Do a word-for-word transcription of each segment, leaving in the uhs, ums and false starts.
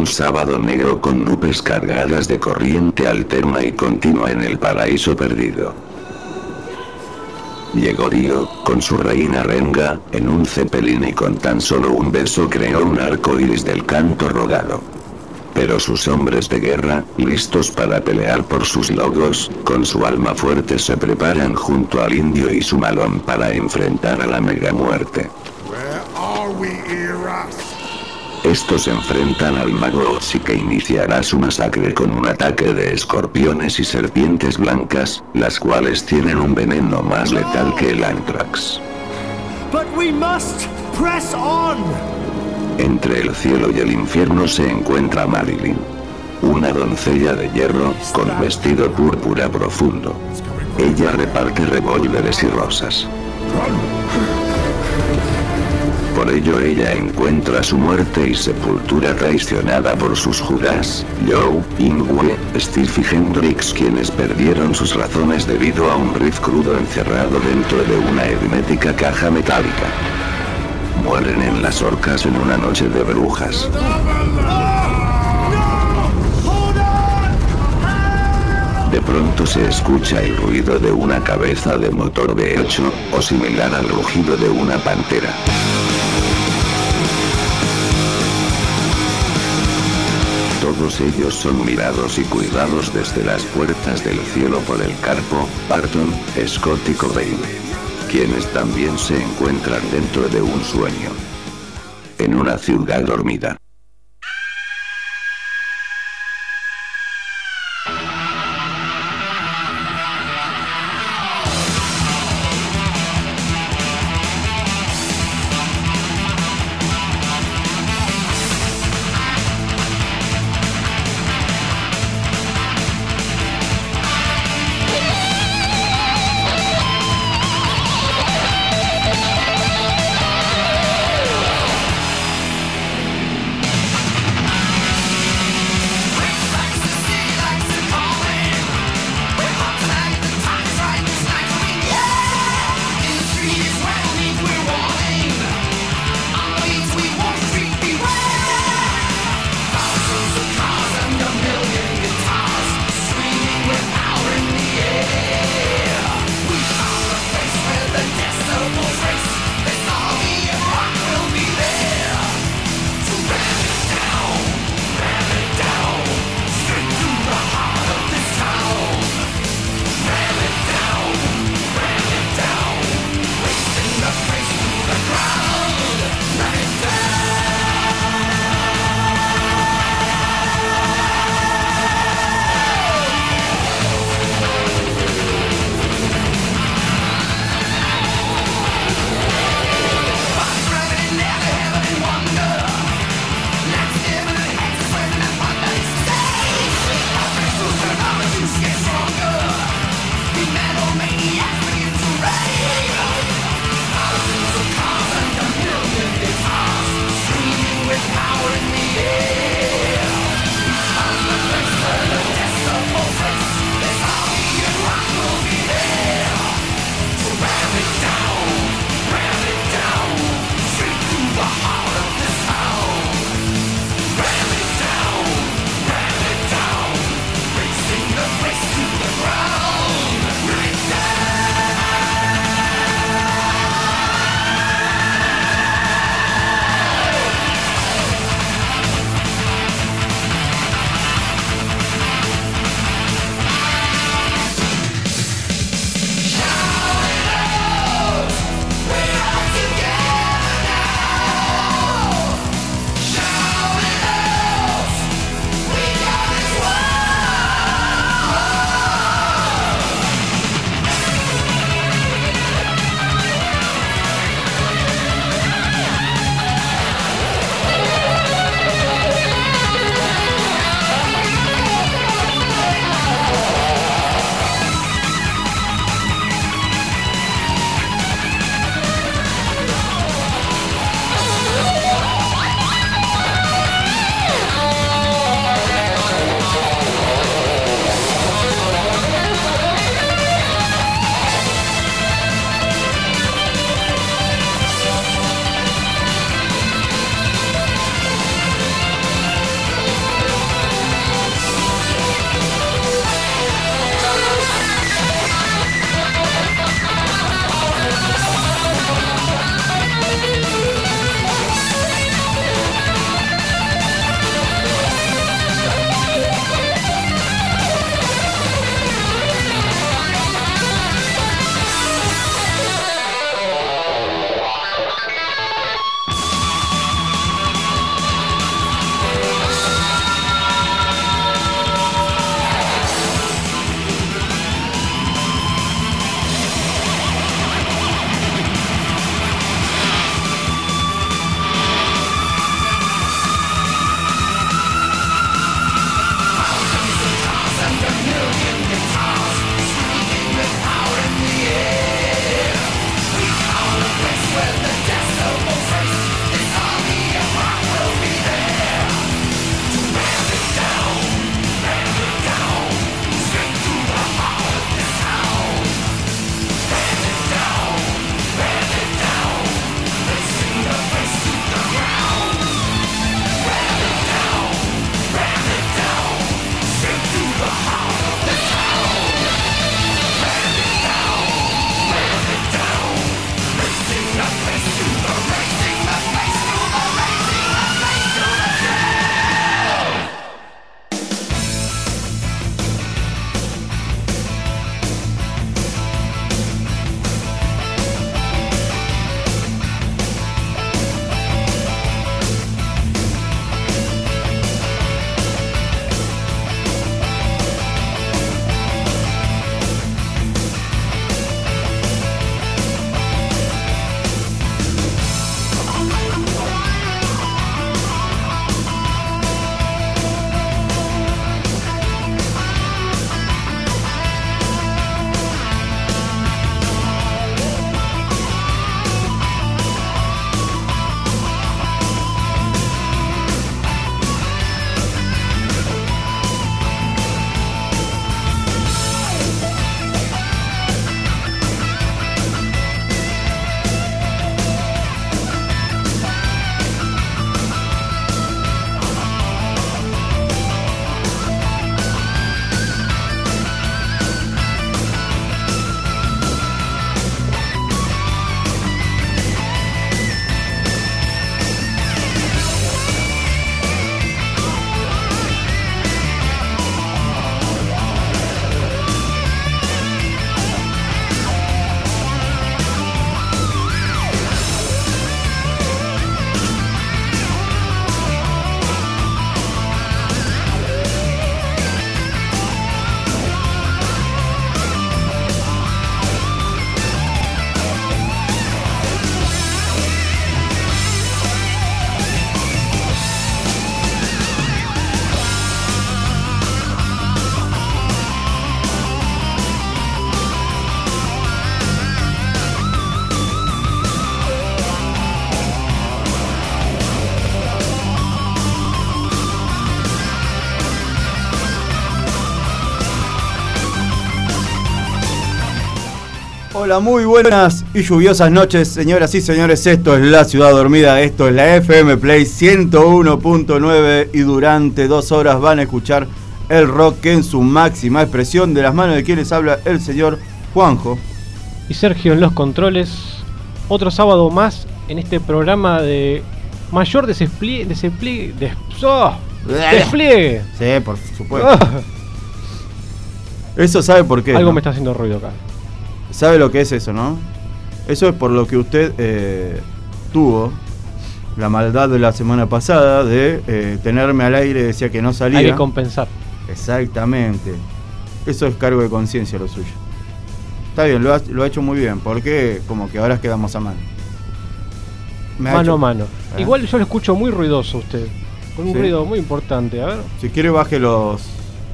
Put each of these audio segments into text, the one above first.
un sábado negro con nubes cargadas de corriente alterna y continua en el paraíso perdido. Llegó Dio, con su reina Renga, en un Zeppelin y con tan solo un beso creó un arco iris del canto rogado. Pero sus hombres de guerra, listos para pelear por sus logos, con su alma fuerte se preparan junto al indio y su malón para enfrentar a la mega muerte. Estos enfrentan al mago Otzi, que iniciará su masacre con un ataque de escorpiones y serpientes blancas, las cuales tienen un veneno más letal que el Anthrax. But we must press on. Entre el cielo y el infierno se encuentra Marilyn, una doncella de hierro, con vestido púrpura profundo. Ella reparte revólveres y rosas. Por ello ella encuentra su muerte y sepultura traicionada por sus Judas, Joe, Ingwe, Steve y Hendrix, quienes perdieron sus razones debido a un riff crudo encerrado dentro de una hermética caja metálica. Mueren en las orcas en una noche de brujas. De pronto se escucha el ruido de una cabeza de motor V ocho, o similar al rugido de una pantera. Todos ellos son mirados y cuidados desde las puertas del cielo por el Carpo, Barton, Scott y Cobain, quienes también se encuentran dentro de un sueño, en una ciudad dormida. Hola, muy buenas y lluviosas noches, señoras y señores. Esto es La Ciudad Dormida, esto es la F M Play ciento uno punto nueve y durante dos horas van a escuchar el rock en su máxima expresión. De las manos de quienes habla el señor Juanjo. Y Sergio en los controles. Otro sábado más en este programa de mayor despliegue. Despliegue. Des, oh, despliegue. Sí, por supuesto. Oh. Eso sabe por qué. Algo ¿no? me está haciendo ruido acá. ¿Sabe lo que es eso, no? Eso es por lo que usted eh, tuvo la maldad de la semana pasada de eh, tenerme al aire, decía que no salía. Hay que compensar. Exactamente. Eso es cargo de conciencia lo suyo. Está bien, lo ha, lo ha hecho muy bien, porque como que ahora quedamos a mano. Me mano hecho... a mano. ¿Eh? Igual yo lo escucho muy ruidoso a usted. Con un ¿Sí? ruido muy importante, a ver. Si quiere baje los...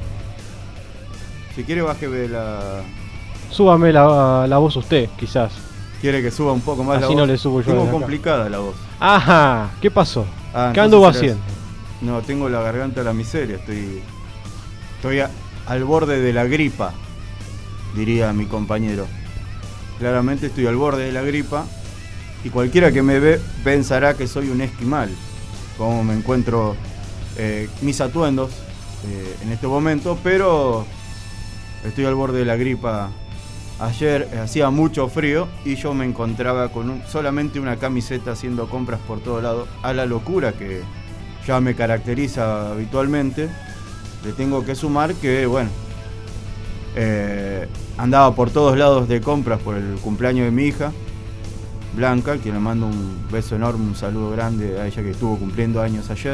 Si quiere baje la... Súbame la, la voz usted, quizás. Quiere que suba un poco más. Así la voz. no le subo yo. Tengo complicada la voz. Ajá, ¿qué pasó? Ah, ¿Qué anduvo haciendo? No, tengo la garganta a la miseria. Estoy estoy a, al borde de la gripa, diría mi compañero. Claramente estoy al borde de la gripa. Y cualquiera que me ve pensará que soy un esquimal. Como me encuentro eh, mis atuendos eh, en este momento. Pero estoy al borde de la gripa. Ayer eh, hacía mucho frío y yo me encontraba con un, solamente una camiseta haciendo compras por todo lado, a la locura que ya me caracteriza habitualmente. Le tengo que sumar que, bueno, eh, andaba por todos lados de compras por el cumpleaños de mi hija, Blanca, quien le mando un beso enorme, un saludo grande a ella que estuvo cumpliendo años ayer.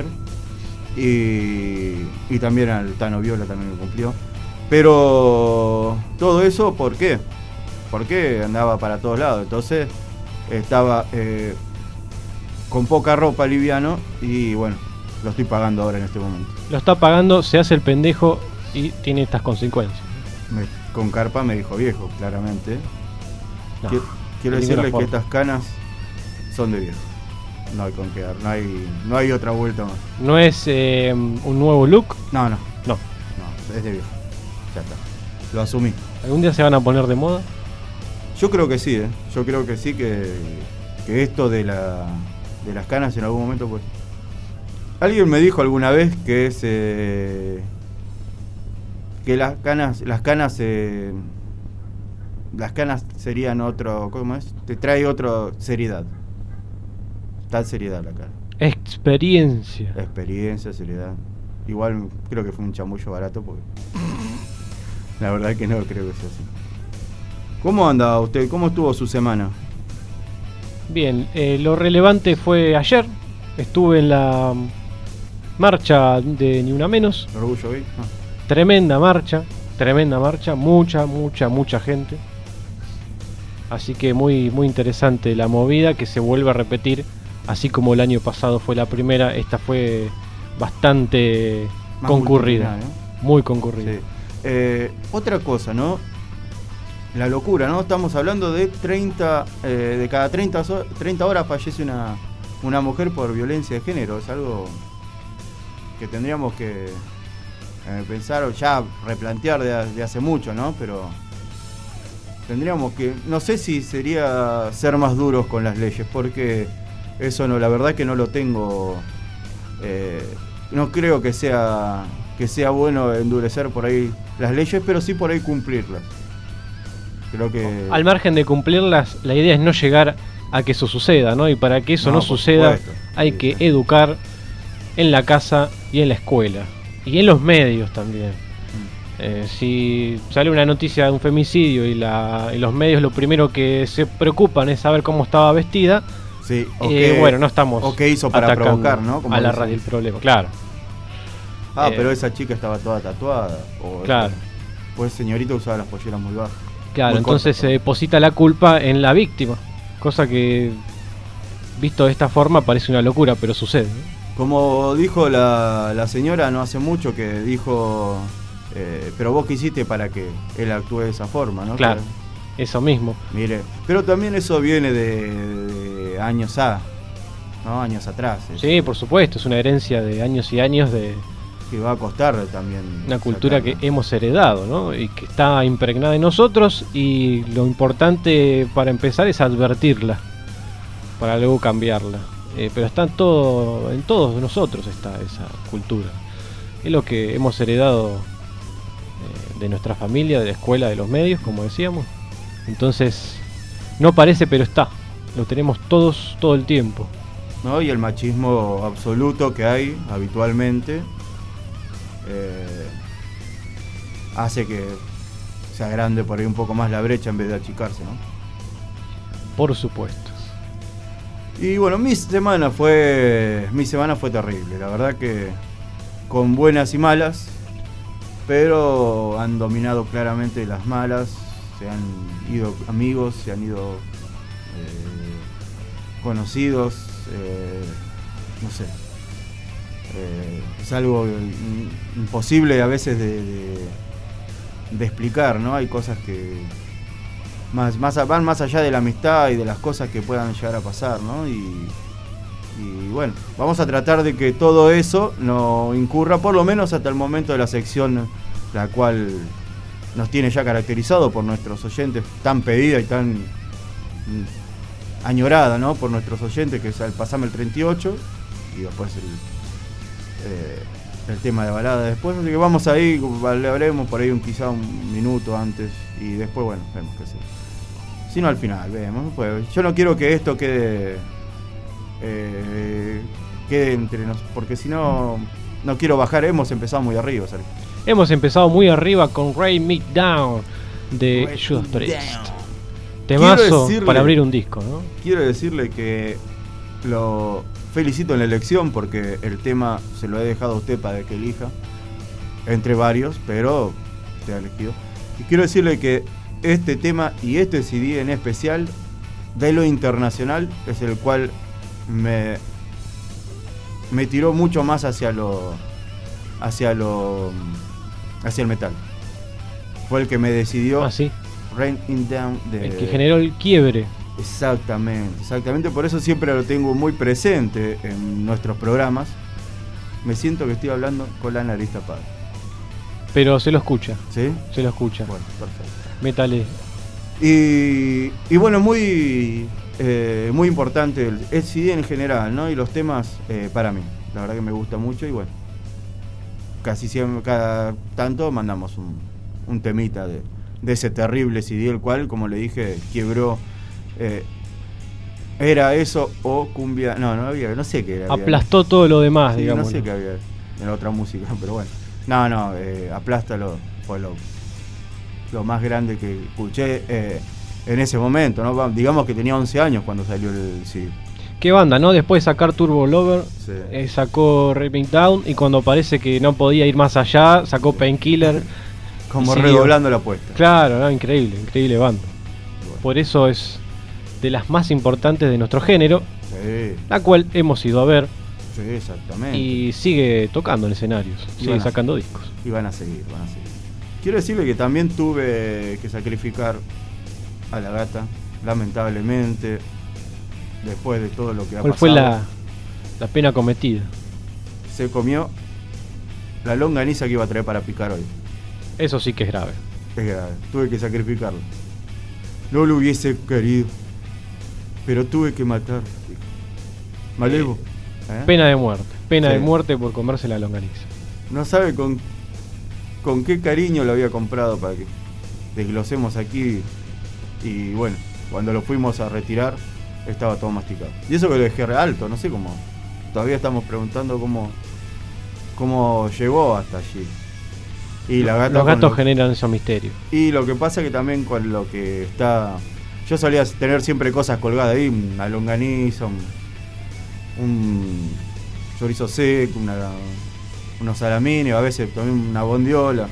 Y, y también al Tano Viola también que cumplió. Pero todo eso, ¿por qué? Porque andaba para todos lados. Entonces estaba eh, con poca ropa, liviano. Y bueno, lo estoy pagando ahora en este momento. Lo está pagando, se hace el pendejo y tiene estas consecuencias. Me, con carpa me dijo viejo, claramente. No, Quiero, quiero de decirle forma. que estas canas son de viejo. No hay con qué dar, no hay, no hay otra vuelta más. ¿No es eh, un nuevo look? No, no, No. no, es de viejo. Ya está. Lo asumí. ¿Algún día se van a poner de moda? Yo creo que sí, ¿eh? Yo creo que sí, que, que esto de, la, de las canas en algún momento, pues... Alguien me dijo alguna vez que es... Eh, que las canas, las canas... Eh, las canas serían otro... ¿Cómo es? Te trae otra seriedad. Tal seriedad la cara. Experiencia. Experiencia, seriedad. Igual creo que fue un chamullo barato porque... La verdad es que no creo que sea así. ¿Cómo anda usted? ¿Cómo estuvo su semana? Bien, eh, lo relevante fue ayer. Estuve en la marcha de Ni Una Menos. ¿Orgullo gay? No. Tremenda marcha, tremenda marcha. Mucha, mucha, mucha gente. Así que muy, muy interesante la movida que se vuelve a repetir. Así como el año pasado fue la primera, esta fue bastante Más concurrida. multitudinaria, ¿no? Muy concurrida. Sí. Eh, otra cosa, ¿no? La locura, ¿no? Estamos hablando de treinta, eh, de cada treinta, treinta horas fallece una, una mujer por violencia de género. Es algo que tendríamos que eh, pensar o ya replantear de, de hace mucho, ¿no? Pero tendríamos que, no sé si sería ser más duros con las leyes, porque eso no, la verdad que no lo tengo, eh, no creo que sea, que sea bueno endurecer por ahí las leyes, pero sí por ahí cumplirlas. Creo que... Al margen de cumplirlas, la idea es no llegar a que eso suceda, ¿no? Y para que eso no, No, no por suceda, supuesto. hay Sí, que sí. educar en la casa y en la escuela. Y en los medios también. Eh, si sale una noticia de un femicidio y, la, y los medios lo primero que se preocupan es saber cómo estaba vestida, Sí, o eh, que- bueno, no estamos o que hizo para atacando provocar, ¿no? Como a la dicen. radio el problema, claro. Ah, eh, pero esa chica estaba toda tatuada. O Claro. Pues señorita usaba las polleras muy bajas. Claro, Muy entonces cortas, se ¿no? deposita la culpa en la víctima, cosa que visto de esta forma parece una locura, pero sucede, ¿no? Como dijo la, la señora no hace mucho, que dijo, eh, pero vos qué hiciste para que él actúe de esa forma, ¿no? Claro, Que- eso mismo. mire, pero también eso viene de, de años A, ¿no? Años atrás. es- Sí, por supuesto, es una herencia de años y años de, que va a costar también. Una cultura sacarla. que hemos heredado, ¿no? Y que está impregnada en nosotros, y lo importante para empezar es advertirla, para luego cambiarla. Eh, pero está en, todo, en todos nosotros está esa cultura. Es lo que hemos heredado eh, de nuestra familia, de la escuela, de los medios, como decíamos. Entonces, no parece, pero está. Lo tenemos todos todo el tiempo. ¿No? Y el machismo absoluto que hay habitualmente eh, hace que se agrande por ahí un poco más la brecha en vez de achicarse, ¿no? Por supuesto. Y bueno, mi semana fue mi semana fue terrible, la verdad que con buenas y malas, pero han dominado claramente las malas, se han ido amigos, se han ido eh, conocidos, eh, no sé, eh, es algo imposible a veces de, de, de explicar, ¿no? Hay cosas que Más, más, van más allá de la amistad y de las cosas que puedan llegar a pasar, ¿no? Y, y bueno, vamos a tratar de que todo eso no incurra, por lo menos hasta el momento de la sección, la cual nos tiene ya caracterizado por nuestros oyentes, tan pedida y tan mm, añorada, ¿no? Por nuestros oyentes, que es el Pasame el treinta y ocho, y después el, eh, el tema de balada después, así que vamos ahí, hablaremos por ahí un, quizá un minuto antes, y después, bueno, vemos qué sé. Si no, al final, vemos. Pues, yo no quiero que esto quede eh, quede entre nosotros, porque si no, no quiero bajar. Hemos empezado muy arriba, Sergio. Hemos empezado muy arriba con Ray Me Down de Ray Judas Me Priest. Down. Temazo decirle- para abrir un disco, ¿no? Quiero decirle que lo felicito en la elección, porque el tema se lo he dejado a usted para que elija entre varios, pero usted ha elegido. Y quiero decirle que este tema y este C D en especial de lo internacional es el cual me me tiró mucho más hacia lo hacia lo hacia el metal. Fue el que me decidió. Ah, sí. Rain in Down de... El que generó el quiebre. Exactamente, exactamente, por eso siempre lo tengo muy presente en nuestros programas. Me siento que estoy hablando con la nariz tapada. Pero se lo escucha, ¿Sí? se lo escucha. Bueno, perfecto. Métale. Y, y bueno, muy eh, muy importante el, el C D en general, ¿no? Y los temas eh, para mí. La verdad que me gusta mucho y bueno, casi siempre, cada tanto mandamos un, un temita de, de ese terrible C D, el cual, como le dije, quebró. Eh, era eso o cumbia. No, no había, no sé qué era. Aplastó todo lo demás, Sí, digamos. no sé qué había en la otra música, pero bueno. No, no, eh, Aplástalo fue lo, lo más grande que escuché eh, en ese momento, ¿no? Digamos que tenía once años cuando salió el C D. Qué banda, ¿no? Después de sacar Turbo Lover, Sí. eh, sacó Raving Down, y cuando parece que no podía ir más allá, sacó Painkiller. Como y siguió. redoblando la apuesta. Claro, ¿no? Increíble, increíble banda. Por eso es de las más importantes de nuestro género, Sí, la cual hemos ido a ver sí, exactamente. y sigue tocando en escenarios, Y sigue van a- sacando discos. Y van a seguir, van a seguir. Quiero decirle que también tuve que sacrificar a la gata, lamentablemente, después de todo lo que ha ¿Cuál pasado. fue la, la pena cometida? Se comió la longaniza que iba a traer para picar hoy. Eso sí que es grave. Es grave, tuve que sacrificarlo. No lo hubiese querido, pero tuve que matar. Malevo. ¿eh? Pena de muerte, pena Sí. de muerte por comerse la longaniza. No sabe con, con qué cariño lo había comprado para que desglosemos aquí. Y bueno, cuando lo fuimos a retirar, estaba todo masticado. Y eso que lo dejé re alto, no sé cómo. Todavía estamos preguntando cómo, cómo llegó hasta allí. Y la gata Los con gatos lo- generan esos misterios. Y lo que pasa que también con lo que está... Yo solía tener siempre cosas colgadas ahí, una longaniza, un, un chorizo seco, una, unos salamines, a veces también una bondiola.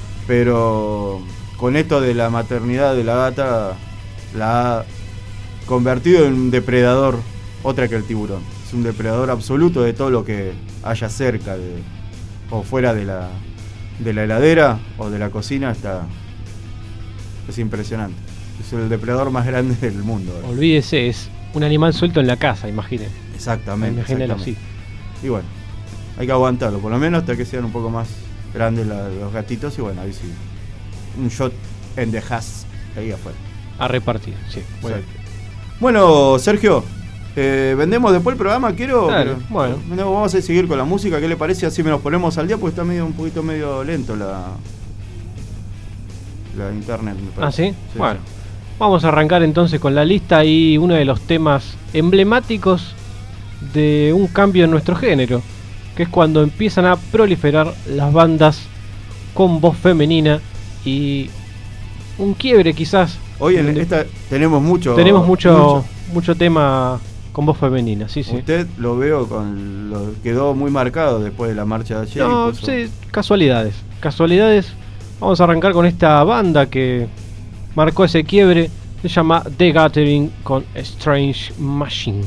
Pero con esto de la maternidad de la gata, la ha convertido en un depredador, otra que el tiburón. Es un depredador absoluto de todo lo que haya cerca de, o fuera de la, de la heladera o de la cocina. Está, es impresionante. Es el depredador más grande del mundo. ¿verdad? Olvídese, es un animal suelto en la casa, imaginen. Exactamente. Imagínenlo exactamente. así. Y bueno, hay que aguantarlo, por lo menos hasta que sean un poco más grandes la, los gatitos y bueno, ahí sí. Un shot en the has ahí afuera. A repartir, sí. Bueno, bueno Sergio, eh, vendemos después el programa, quiero. Claro, pero, bueno. no, vamos a seguir con la música, ¿qué le parece? Así me nos ponemos al día porque está medio un poquito medio lento la la internet. Me ¿Ah, parece. sí? Sí. Bueno, vamos a arrancar entonces con la lista y uno de los temas emblemáticos de un cambio en nuestro género, que es cuando empiezan a proliferar las bandas con voz femenina y un quiebre quizás. Hoy en esta tenemos mucho tenemos mucho mucho, mucho tema con voz femenina, sí, sí. Usted lo veo con lo quedó muy marcado después de la marcha de ayer. No, sí, casualidades, casualidades. Vamos a arrancar con esta banda que marcó ese quiebre, se llama The Gathering con Strange Machine.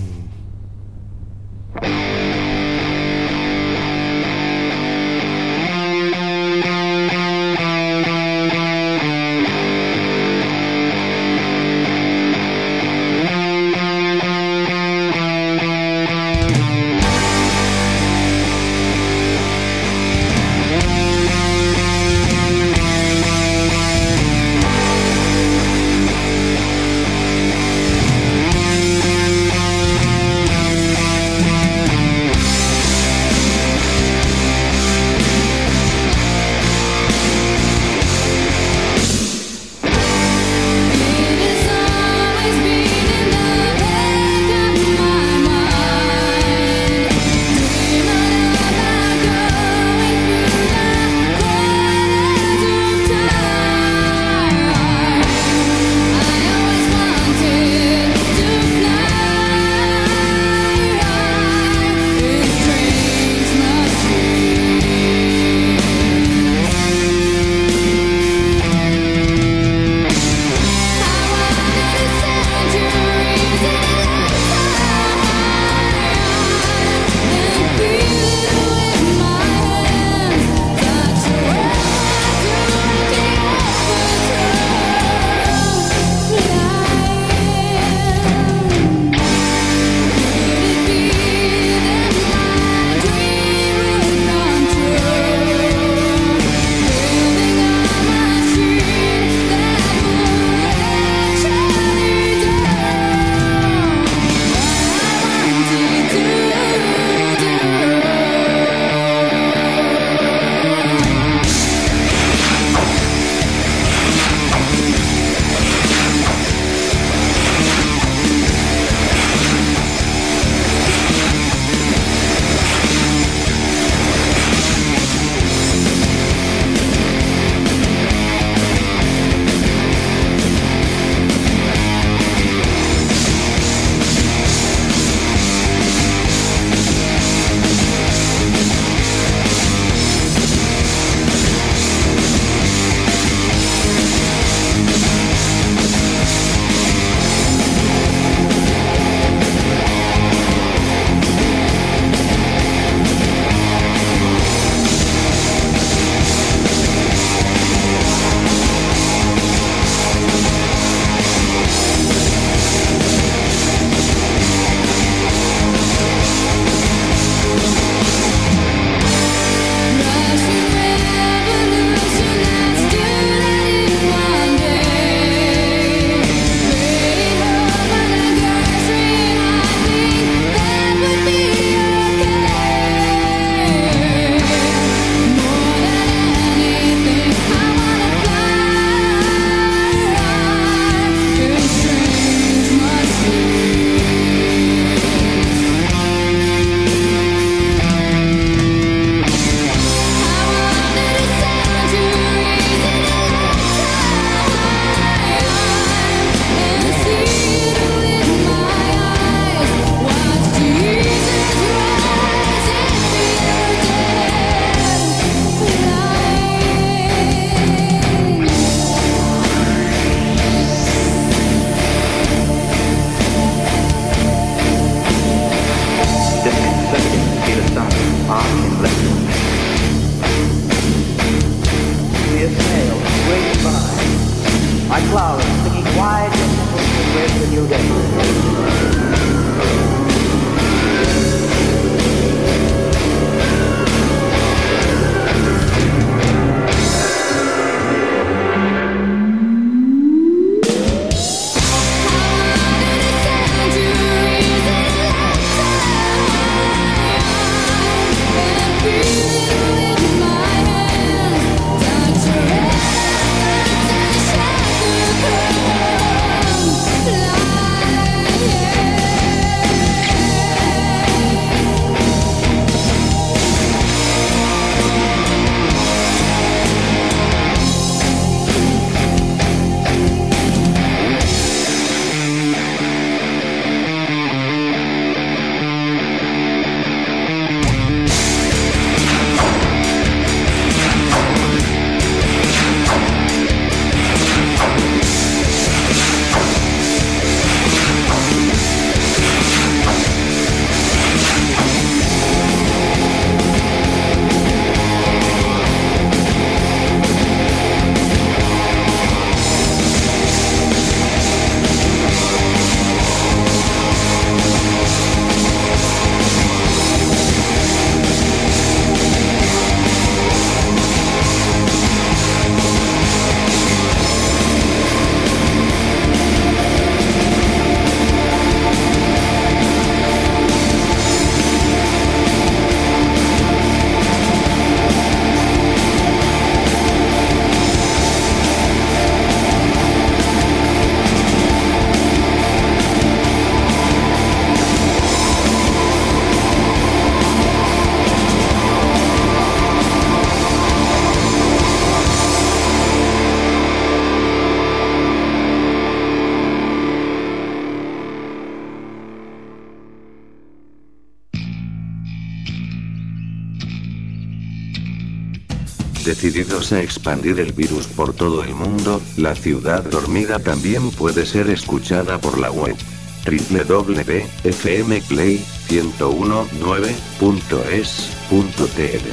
Decididos a expandir el virus por todo el mundo, la ciudad dormida también puede ser escuchada por la web doble u doble u doble u punto f m play ciento diecinueve punto es punto t l.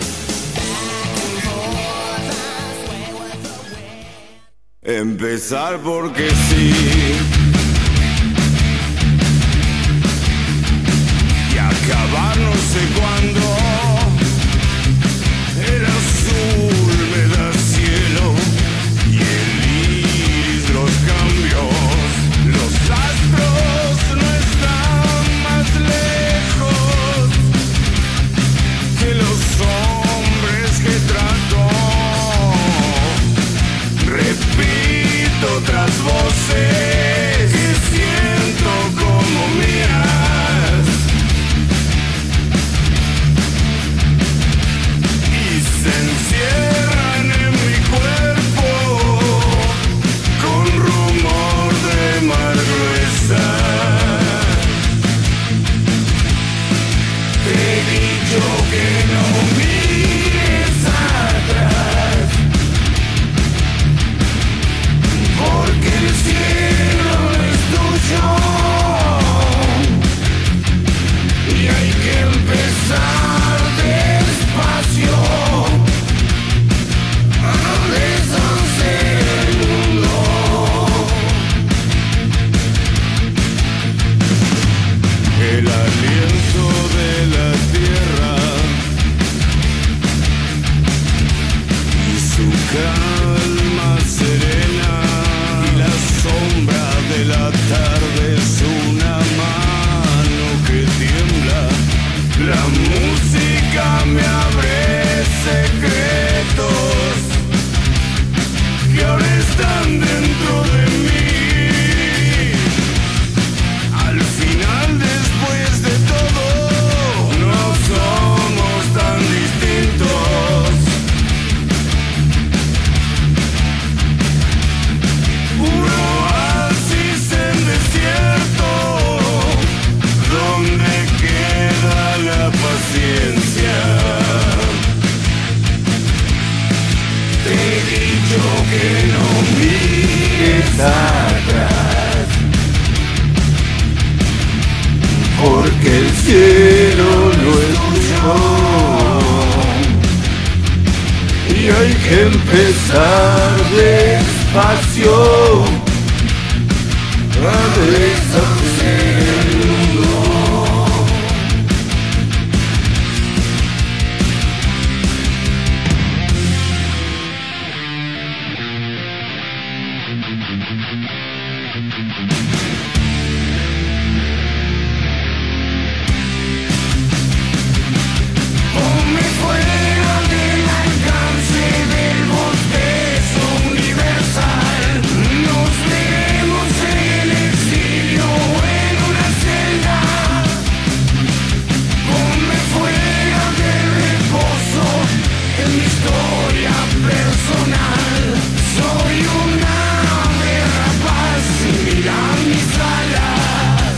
Empezar porque sí y acabar no sé cuándo. El azul me da cielo y el iris los cambios. Los astros no están más lejos que los hombres que trato. Repito otras voces que siento como mías y se encierran en mi cuerpo con rumor de mar gruesa. Te he dicho que no mires atrás, porque el cielo es tuyo y hay que empezar despacio a deshacer el mundo. El aliento de la tierra y su calma serena, la sombra de la tarde es una mano que tiembla. La música me abre secretos que ahora están dentro de mí. Al final, después de todo, no somos tan distintos. Un oasis en desierto, donde queda la paciencia. Te he dicho que no mires atrás, porque el cielo no es tuyo y hay que empezar despacio a deshacer el mundo. Ponme fuera del alcance del bostezo universal. Nos veremos en el exilio o en una celda. Ponme fuera del reposo en mi historia personal. Soy un ave rapaz y mira mis alas.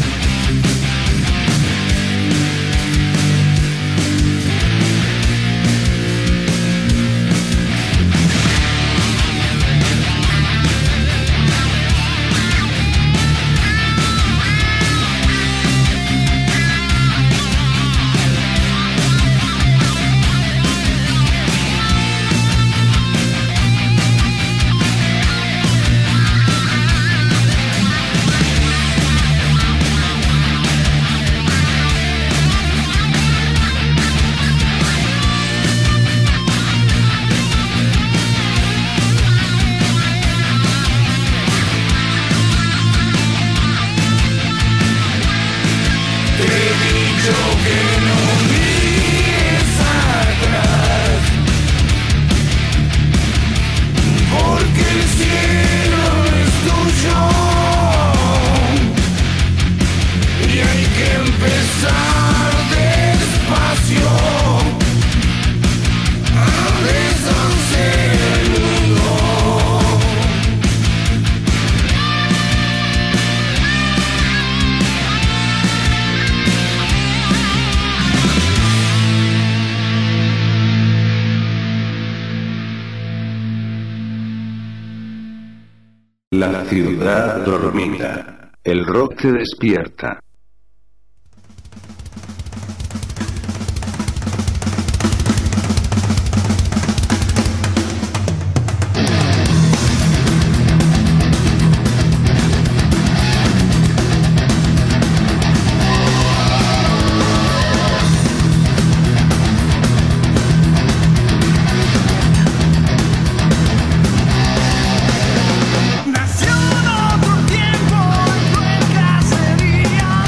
Te he dicho que no mires atrás, porque el cielo es tuyo y hay que empezar despacio a deshacer el mundo. La ciudad dormida. El rock te despierta. Nació en otro tiempo, en cruel cacería.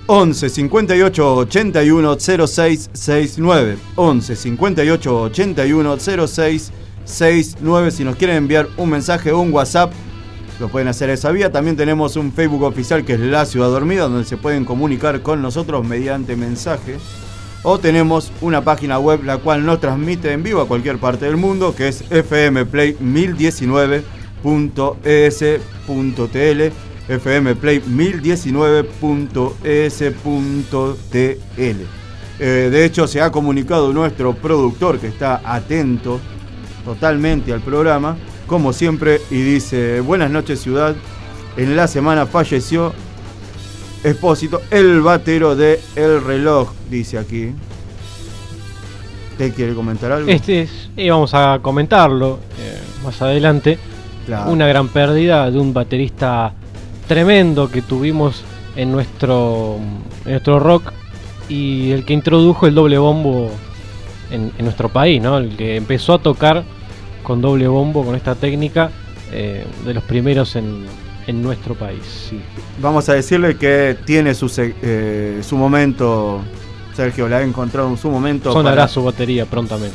once cincuenta y ocho ochenta y uno cero seis sesenta y nueve. once cincuenta y ocho ochenta y uno cero seis sesenta y nueve. Si nos quieren enviar un mensaje o un WhatsApp, lo pueden hacer a esa vía. También tenemos un Facebook oficial que es La Ciudad Dormida, donde se pueden comunicar con nosotros mediante mensaje. O tenemos una página web la cual nos transmite en vivo a cualquier parte del mundo, que es f m play mil diecinueve punto e s punto t l. f m play mil diecinueve punto e s punto t l. Eh, de hecho, se ha comunicado nuestro productor, que está atento totalmente al programa, como siempre, y dice: buenas noches, ciudad. En la semana falleció Espósito, el batero de El Reloj, dice aquí. ¿Usted quiere comentar algo? Este es, y vamos a comentarlo eh, más adelante. Claro. Una gran pérdida de un baterista tremendo que tuvimos en nuestro, en nuestro rock, y el que introdujo el doble bombo en, en nuestro país, ¿no? El que empezó a tocar con doble bombo, con esta técnica, eh, de los primeros en, en nuestro país. Sí. Vamos a decirle que tiene su, eh, su momento. Sergio la ha encontrado en su momento. Sonará para... su batería prontamente.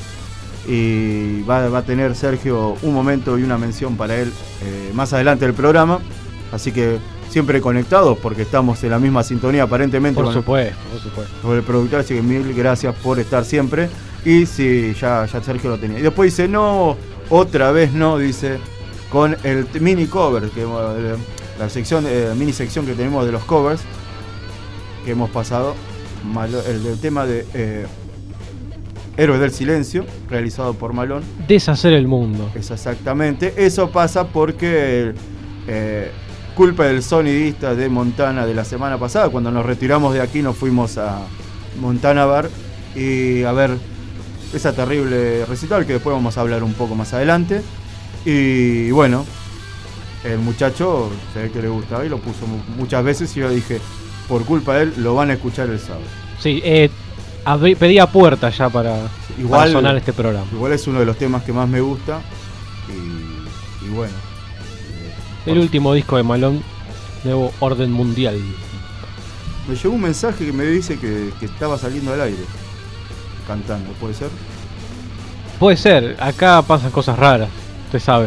Y va, va a tener Sergio un momento y una mención para él eh, más adelante del programa. Así que siempre conectados, porque estamos en la misma sintonía aparentemente. Por con supuesto, por supuesto. Con el productor, así que mil gracias por estar siempre. Y sí, ya, ya Sergio lo tenía. Y después dice: no, otra vez no, dice, con el mini cover, que la sección, eh, mini sección que tenemos de los covers que hemos pasado, el del tema de eh, Héroes del Silencio, realizado por Malón. Deshacer el mundo. Es exactamente. Eso pasa porque eh, culpa del sonidista de Montana de la semana pasada. Cuando nos retiramos de aquí, nos fuimos a Montana Bar y a ver esa terrible recital, que después vamos a hablar un poco más adelante. Y bueno, el muchacho se ve que le gustaba y lo puso muchas veces, y yo dije: por culpa de él lo van a escuchar el sábado. Sí, eh, abrí, pedía puerta ya para, igual, para sonar este programa. Igual es uno de los temas que más me gusta. Y, y bueno, eh, el último disco de Malón, Nuevo Orden Mundial. Me llegó un mensaje que me dice que, que estaba saliendo al aire cantando, ¿puede ser? Puede ser, acá pasan cosas raras, usted sabe.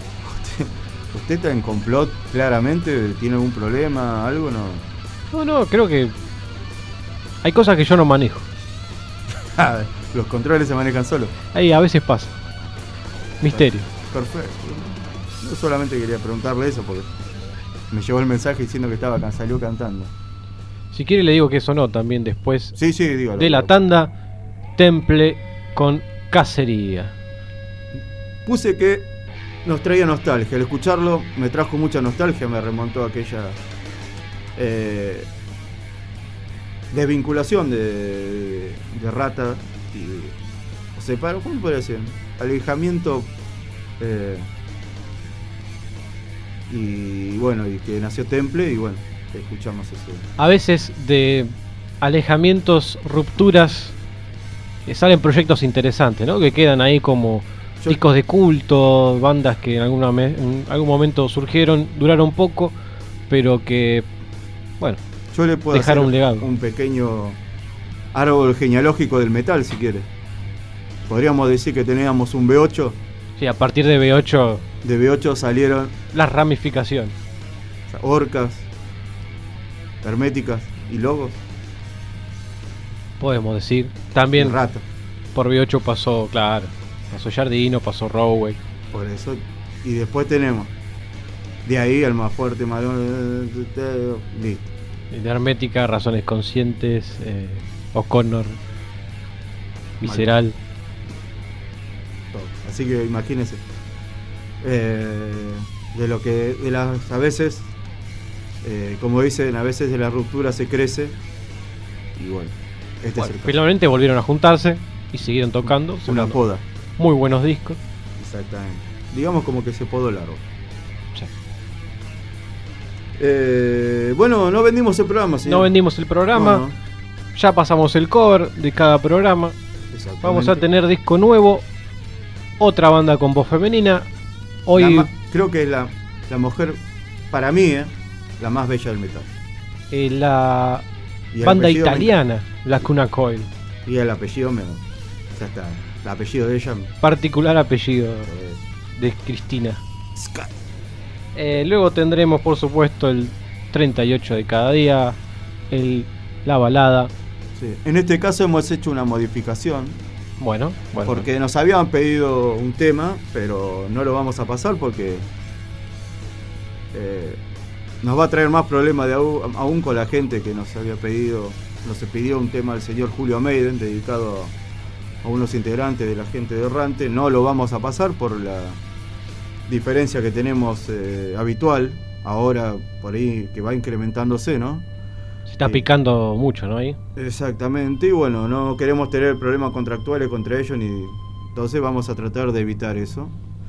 ¿Usted está en complot claramente? ¿Tiene algún problema? ¿Algo? No. No, no, creo que hay cosas que yo no manejo. Los controles se manejan solos. Ahí a veces pasa. Misterio. Perfecto. Yo solamente quería preguntarle eso porque me llegó el mensaje diciendo que estaba salió cantando. Si quiere le digo que sonó también después. Sí, sí, dígalo. De la tanda, Temple con Cacería. Puse que nos traía nostalgia. Al escucharlo me trajo mucha nostalgia, me remontó a aquella eh, desvinculación de, de, de Rata y o separo, ¿cómo podría ser? Alejamiento eh, y bueno, y que nació Temple y bueno, escuchamos eso. A veces de alejamientos, rupturas, eh, salen proyectos interesantes, ¿no? Que quedan ahí como Yo... discos de culto, bandas que en, alguna me... en algún momento surgieron, duraron poco, pero que, bueno, Yo le puedo dejaron hacer un legado. Un pequeño árbol genealógico del metal, si quiere. Podríamos decir que teníamos un B ocho. Sí, a partir de B ocho. De B ocho salieron las ramificaciones. Orcas, Herméticas y Logos. Podemos decir. También Rata. Por B ocho pasó, claro. Pasó Jardino, pasó Rowway. Por eso. Y después tenemos. De ahí al más fuerte, más listo. De Hermética, Razones Conscientes, eh, O'Connor, Visceral. Todo. Así que imagínense. Eh, de lo que de las a veces eh, como dicen, a veces de la ruptura se crece y bueno, este Bueno, es el caso. finalmente volvieron a juntarse y siguieron tocando. Una sacando poda. Muy buenos discos. Exactamente. Digamos como que se podó largo. Sí. Eh, bueno, no vendimos el programa, señor. No vendimos el programa. No, no. Ya pasamos el cover de cada programa. Exactamente. Vamos a tener disco nuevo. Otra banda con voz femenina. Hoy La ma- creo que es la, la mujer, para mí, eh, la más bella del metal. eh, la Y el Banda apellido me italiana, la Cuna Coil. encanta. Y el apellido me... Ya está. El apellido de ella... Particular apellido eh, de Cristina. Eh, luego tendremos, por supuesto, el treinta y ocho de cada día, el, la balada. sí. En este caso hemos hecho una modificación. Bueno, bueno. Porque nos habían pedido un tema, pero no lo vamos a pasar porque eh, nos va a traer más problemas de aún, aún con la gente que nos había pedido. Nos pidió un tema del señor Julio Maiden dedicado a unos integrantes de la gente de Errante. No lo vamos a pasar por la diferencia que tenemos eh, habitual. Ahora por ahí que va incrementándose, ¿no? Se está Sí. picando mucho, ¿no? Ahí. Exactamente, y bueno, no queremos tener problemas contractuales contra ellos, ni entonces vamos a tratar de evitar eso.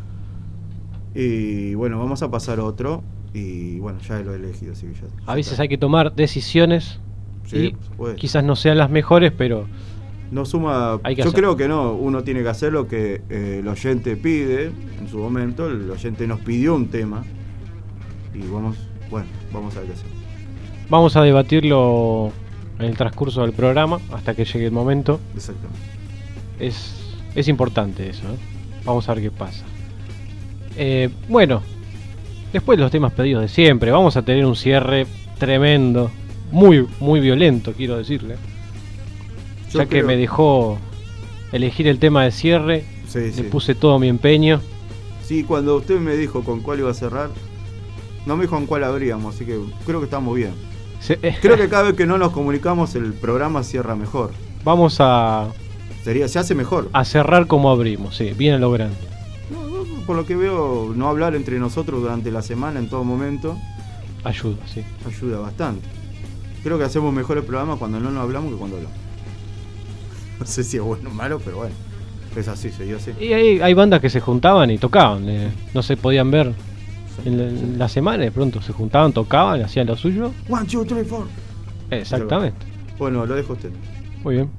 Y bueno, vamos a pasar otro, y bueno, ya lo he elegido, así que ya. A ya veces está. hay que tomar decisiones Sí, y por supuesto. quizás no sean las mejores, pero No suma. Hay que Yo hacer. creo que no, uno tiene que hacer lo que eh, el oyente pide en su momento. El oyente nos pidió un tema, y vamos, bueno, vamos a ver qué hacemos. vamos a debatirlo en el transcurso del programa hasta que llegue el momento. Exactamente. Es, es importante eso, ¿eh? Vamos a ver qué pasa. Eh, bueno, después los temas pedidos de siempre, vamos a tener un cierre tremendo, muy, muy violento, quiero decirle. Yo Ya que creo- me dejó elegir el tema de cierre, Sí, le sí. puse todo mi empeño. Sí, cuando usted me dijo con cuál iba a cerrar, no me dijo con cuál abríamos, así que creo que estamos bien. Se- Creo que cada vez que no nos comunicamos el programa cierra mejor. Vamos a, Sería, se hace mejor. a cerrar como abrimos, sí, bien a lo grande. No, no, por lo que veo, no hablar entre nosotros durante la semana en todo momento Ayuda, sí. ayuda bastante. Creo que hacemos mejor el programa cuando no nos hablamos que cuando hablamos. No sé si es bueno o malo, pero bueno. Es así, se dio así. Y hay, hay bandas que se juntaban y tocaban, eh, no se podían ver en la, en la semana, de pronto se juntaban, tocaban, hacían lo suyo. One, two, three, four. Exactamente. Bueno, lo dejo a usted. Muy bien.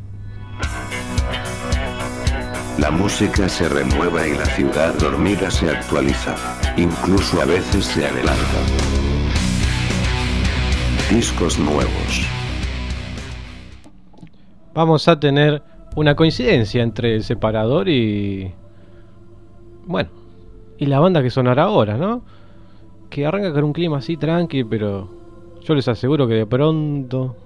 La música se renueva y la ciudad dormida se actualiza. Incluso a veces se adelanta. Discos nuevos. Vamos a tener una coincidencia entre el separador y... Bueno, y la banda que sonará ahora, ¿no? Que arranca con un clima así tranqui, pero yo les aseguro que de pronto...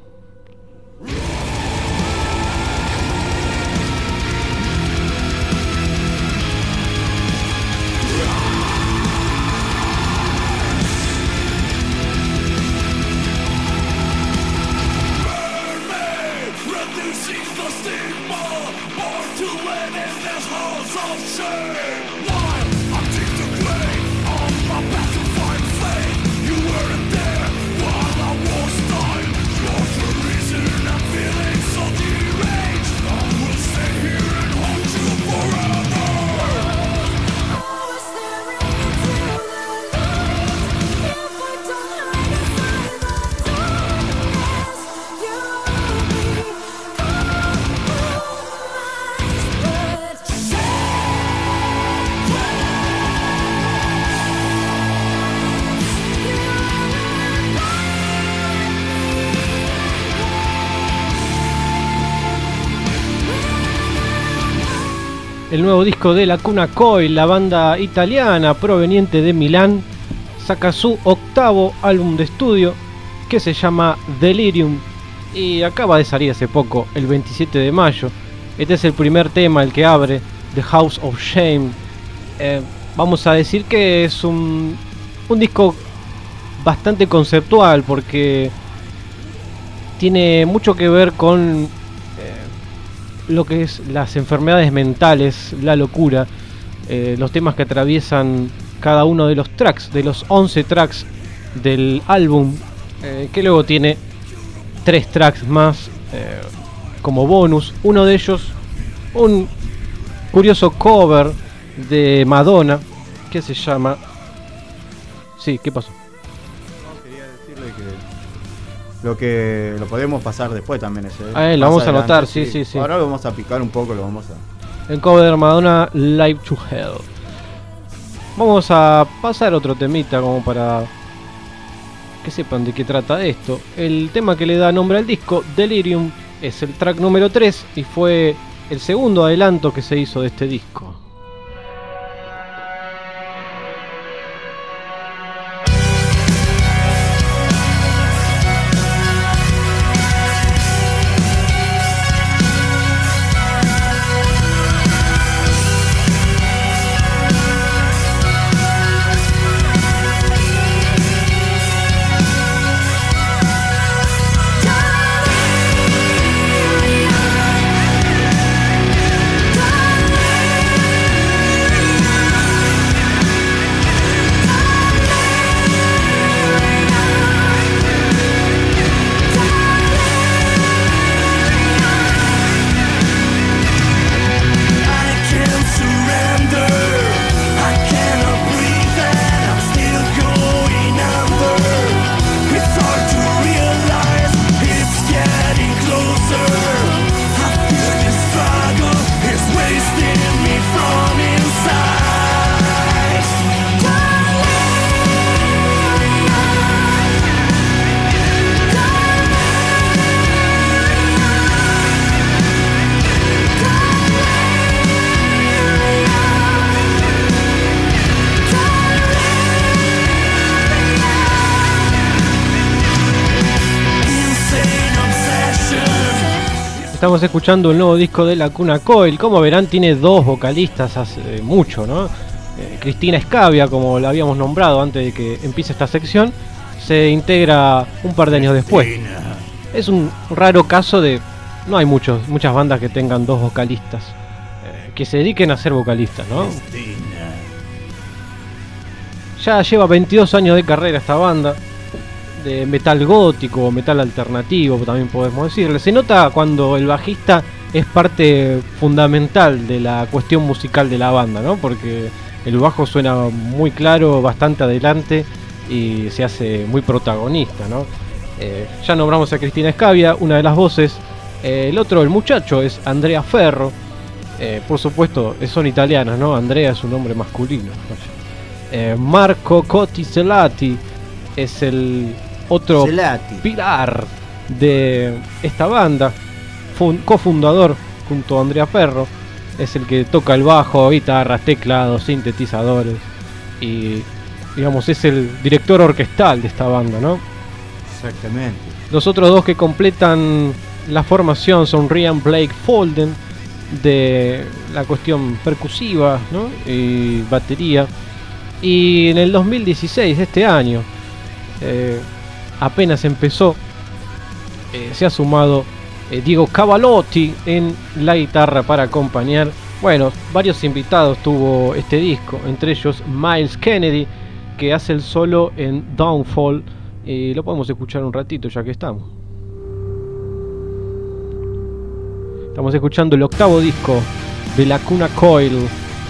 Reducing the stigma, born to live in this house of shame. While I dig the grave on my path to find faith, you weren't there while I was dying. You're the reason I'm feeling so deranged. I will stay here and haunt you forever. El nuevo disco de la Cuna Coil, la banda italiana proveniente de Milán, saca su octavo álbum de estudio que se llama Delirium y acaba de salir hace poco, el veintisiete de mayo. Este es el primer tema, el que abre, The House of Shame. Eh, vamos a decir que es un, un disco bastante conceptual porque tiene mucho que ver con lo que es las enfermedades mentales, la locura, eh, los temas que atraviesan cada uno de los tracks, de los once tracks del álbum, eh, que luego tiene tres tracks más eh, como bonus. Uno de ellos, un curioso cover de Madonna que se llama... Sí, ¿qué pasó? No, quería decirle que lo que lo podemos pasar después también ese. Ah, eh, lo más vamos a adelante, anotar, sí, sí, sí. Ahora lo vamos a picar un poco, lo vamos a... El cover de Madonna, Live to Hell. Vamos a pasar otro temita como para que sepan de qué trata esto. El tema que le da nombre al disco, Delirium, es el track número tres y fue el segundo adelanto que se hizo de este disco. Estamos escuchando el nuevo disco de Lacuna Coil. Como verán, tiene dos vocalistas hace mucho, ¿no? Eh, Cristina Escabia, como la habíamos nombrado antes de que empiece esta sección, se integra un par de años después. Es un raro caso de... No hay muchos, muchas bandas que tengan dos vocalistas eh, que se dediquen a ser vocalistas, ¿no? Ya lleva veintidós años de carrera esta banda, de metal gótico o metal alternativo también podemos decirle. Se nota cuando el bajista es parte fundamental de la cuestión musical de la banda, ¿no? Porque el bajo suena muy claro, bastante adelante y se hace muy protagonista, ¿no? Eh, ya nombramos a Cristina Escabia, una de las voces. Eh, el otro, el muchacho, es Andrea Ferro. Eh, por supuesto, son italianas, ¿no? Andrea es un nombre masculino. Eh, Marco Cotti Celati es el otro Celati. pilar de esta banda, fun- cofundador junto a Andrea Ferro. Es el que toca el bajo, guitarras, teclados, sintetizadores y, digamos, es el director orquestal de esta banda, ¿no? Exactamente. Los otros dos que completan la formación son Ryan Blake Folden, de la cuestión percusiva, ¿no? Y batería. Y en el dos mil dieciséis, este año, eh, apenas empezó, eh, se ha sumado eh, Diego Cavalotti en la guitarra para acompañar. Bueno, varios invitados tuvo este disco, entre ellos Miles Kennedy, que hace el solo en Downfall. Y lo podemos escuchar un ratito ya que estamos. Estamos escuchando el octavo disco de Lacuna Coil.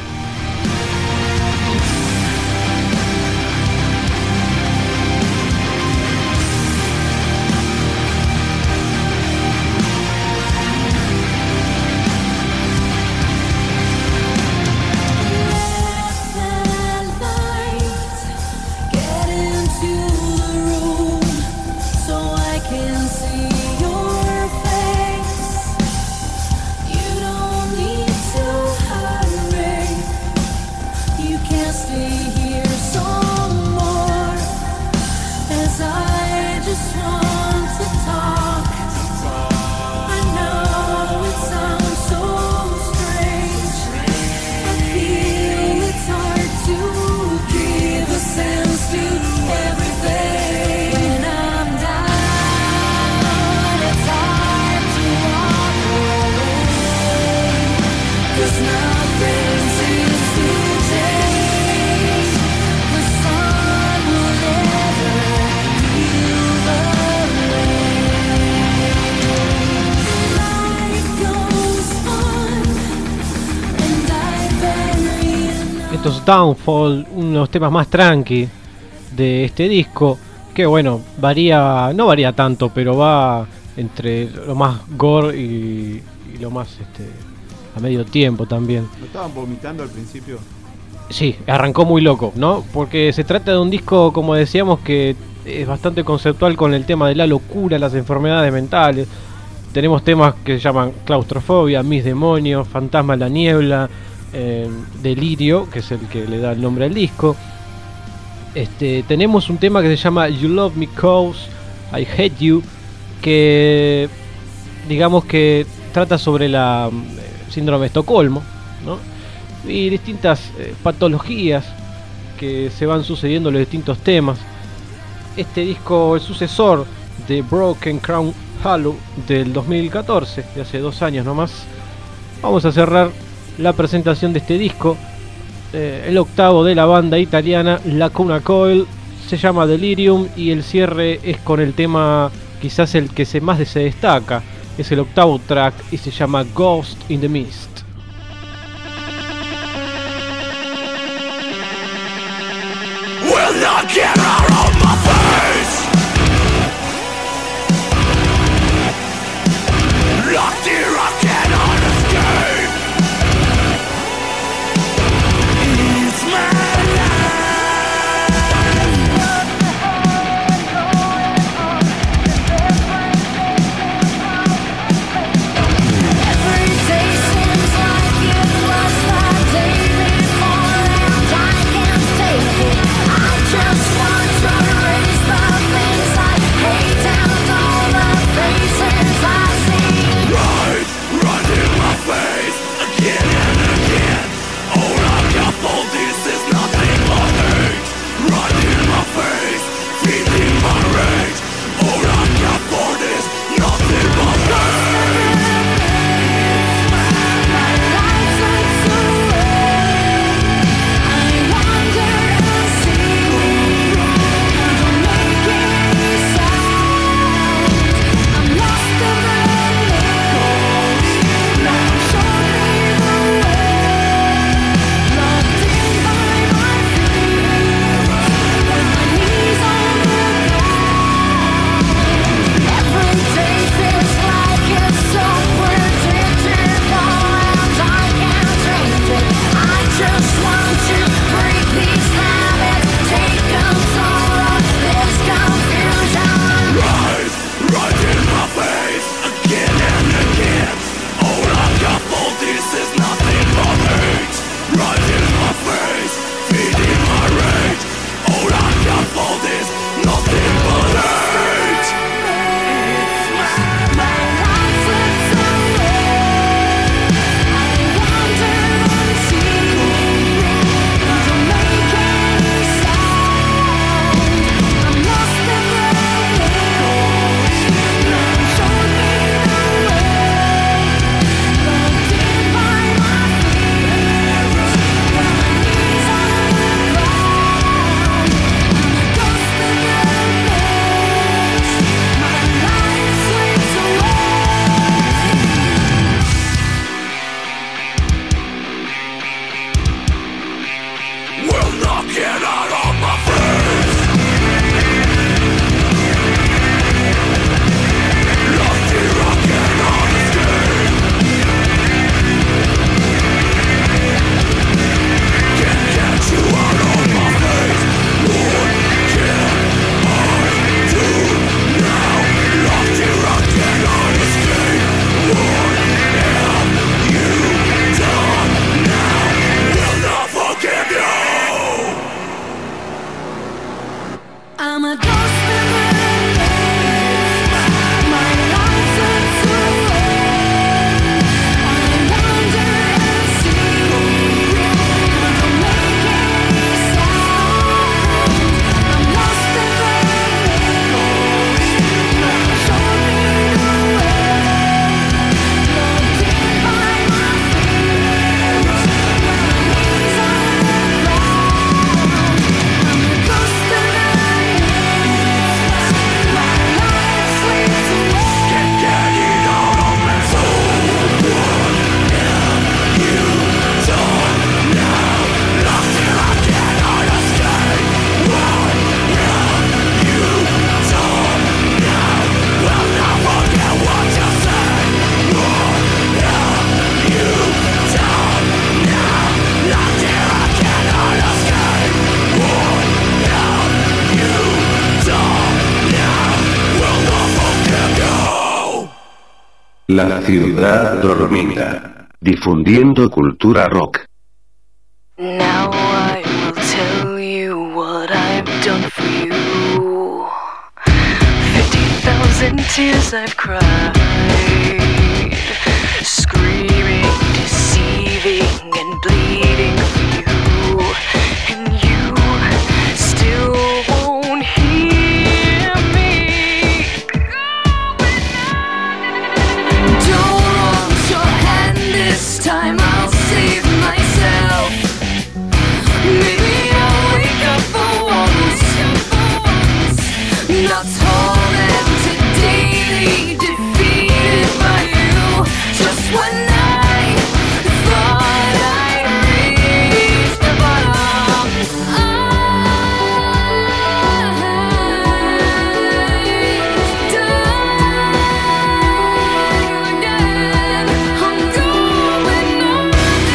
Estos Downfall, uno de los temas más tranqui de este disco, que bueno, varía, no varía tanto, pero va entre lo más gore y, y lo más este, a medio tiempo también. ¿No estaban vomitando al principio? Sí, arrancó muy loco, ¿no? Porque se trata de un disco, como decíamos, que es bastante conceptual con el tema de la locura, las enfermedades mentales. Tenemos temas que se llaman claustrofobia, mis demonios, fantasma en la niebla, eh, delirio, que es el que le da el nombre al disco. Este, tenemos un tema que se llama You Love Me Cause I Hate You, que digamos que trata sobre la eh, síndrome de Estocolmo, ¿no? Y distintas eh, patologías que se van sucediendo en los distintos temas. Este disco, el sucesor de Broken Crown Hollow del dos mil catorce, de hace dos años nomás. Vamos a cerrar la presentación de este disco, eh, el octavo de la banda italiana Lacuna Coil, se llama Delirium, y el cierre es con el tema quizás el que se más se destaca, es el octavo track y se llama Ghost in the Mist. Will not get out of my face. Locked here, I cannot escape. It's my Every day seems like it was the day before, and I can't take it. I just want to erase the things I hate and all the faces I see. right, right in my face, again and again. All I got for this is nothing but hate. Right in my face, feeding my rage. All I got for this, nothing but hate. My life slips away. I wander unseen. I don't make any sound. I'm lost in the mist. No one showed me the way. Locked in by my fears, with my knees on the ground. Every day feels like it's so predictable, and I can't change it. I just want to break these habits, take control of this confusion. Right, right in my face, again and again. All I got for this is nothing but hate. Right in my face, feeding my rage. All I got for this, nothing but hate. My life slips away. I wander unseen. I don't make any sound. I'm lost in the mist. No one showed me the way. Locked in by my fears, with my knees on the ground. I'm a ghost in the mist. My life slips away. Will not get out of my face. Locked here, I cannot escape. Can't get you out of my face. What can I do now? Locked here, I cannot escape. What have you done now? Will not forgive you. I'm a ghost in the mist. My life slips away. I wander unseen. I don't make any sound. I'm lost in the mist. No one showed me the way. Locked in by my fears, with my knees on the ground. I'm a ghost in the mist. La ciudad dormida. Difundiendo cultura rock. Now I will tell you what I've done for you. Fifty thousand tears I've cried, screaming, deceiving, and bleeding for you. And you still won't hear me. Don't want your hand this time, I'll save myself. Maybe I'll wake up for once, not tormented daily, defeated by you. Just when I thought I reached the bottom, I die again. I'm going on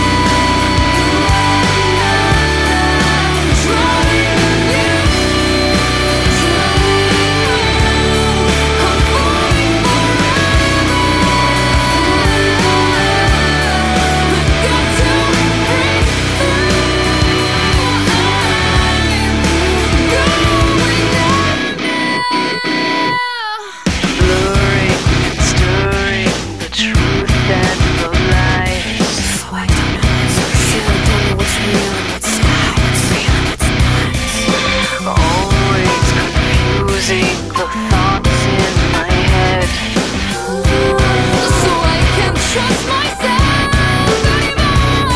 blurring, stirring the truth and the lies. So I don't know what's real, I don't know what's real and what's not. What's real and what's not. Always confusing the thoughts in my head. So I can't trust myself anymore.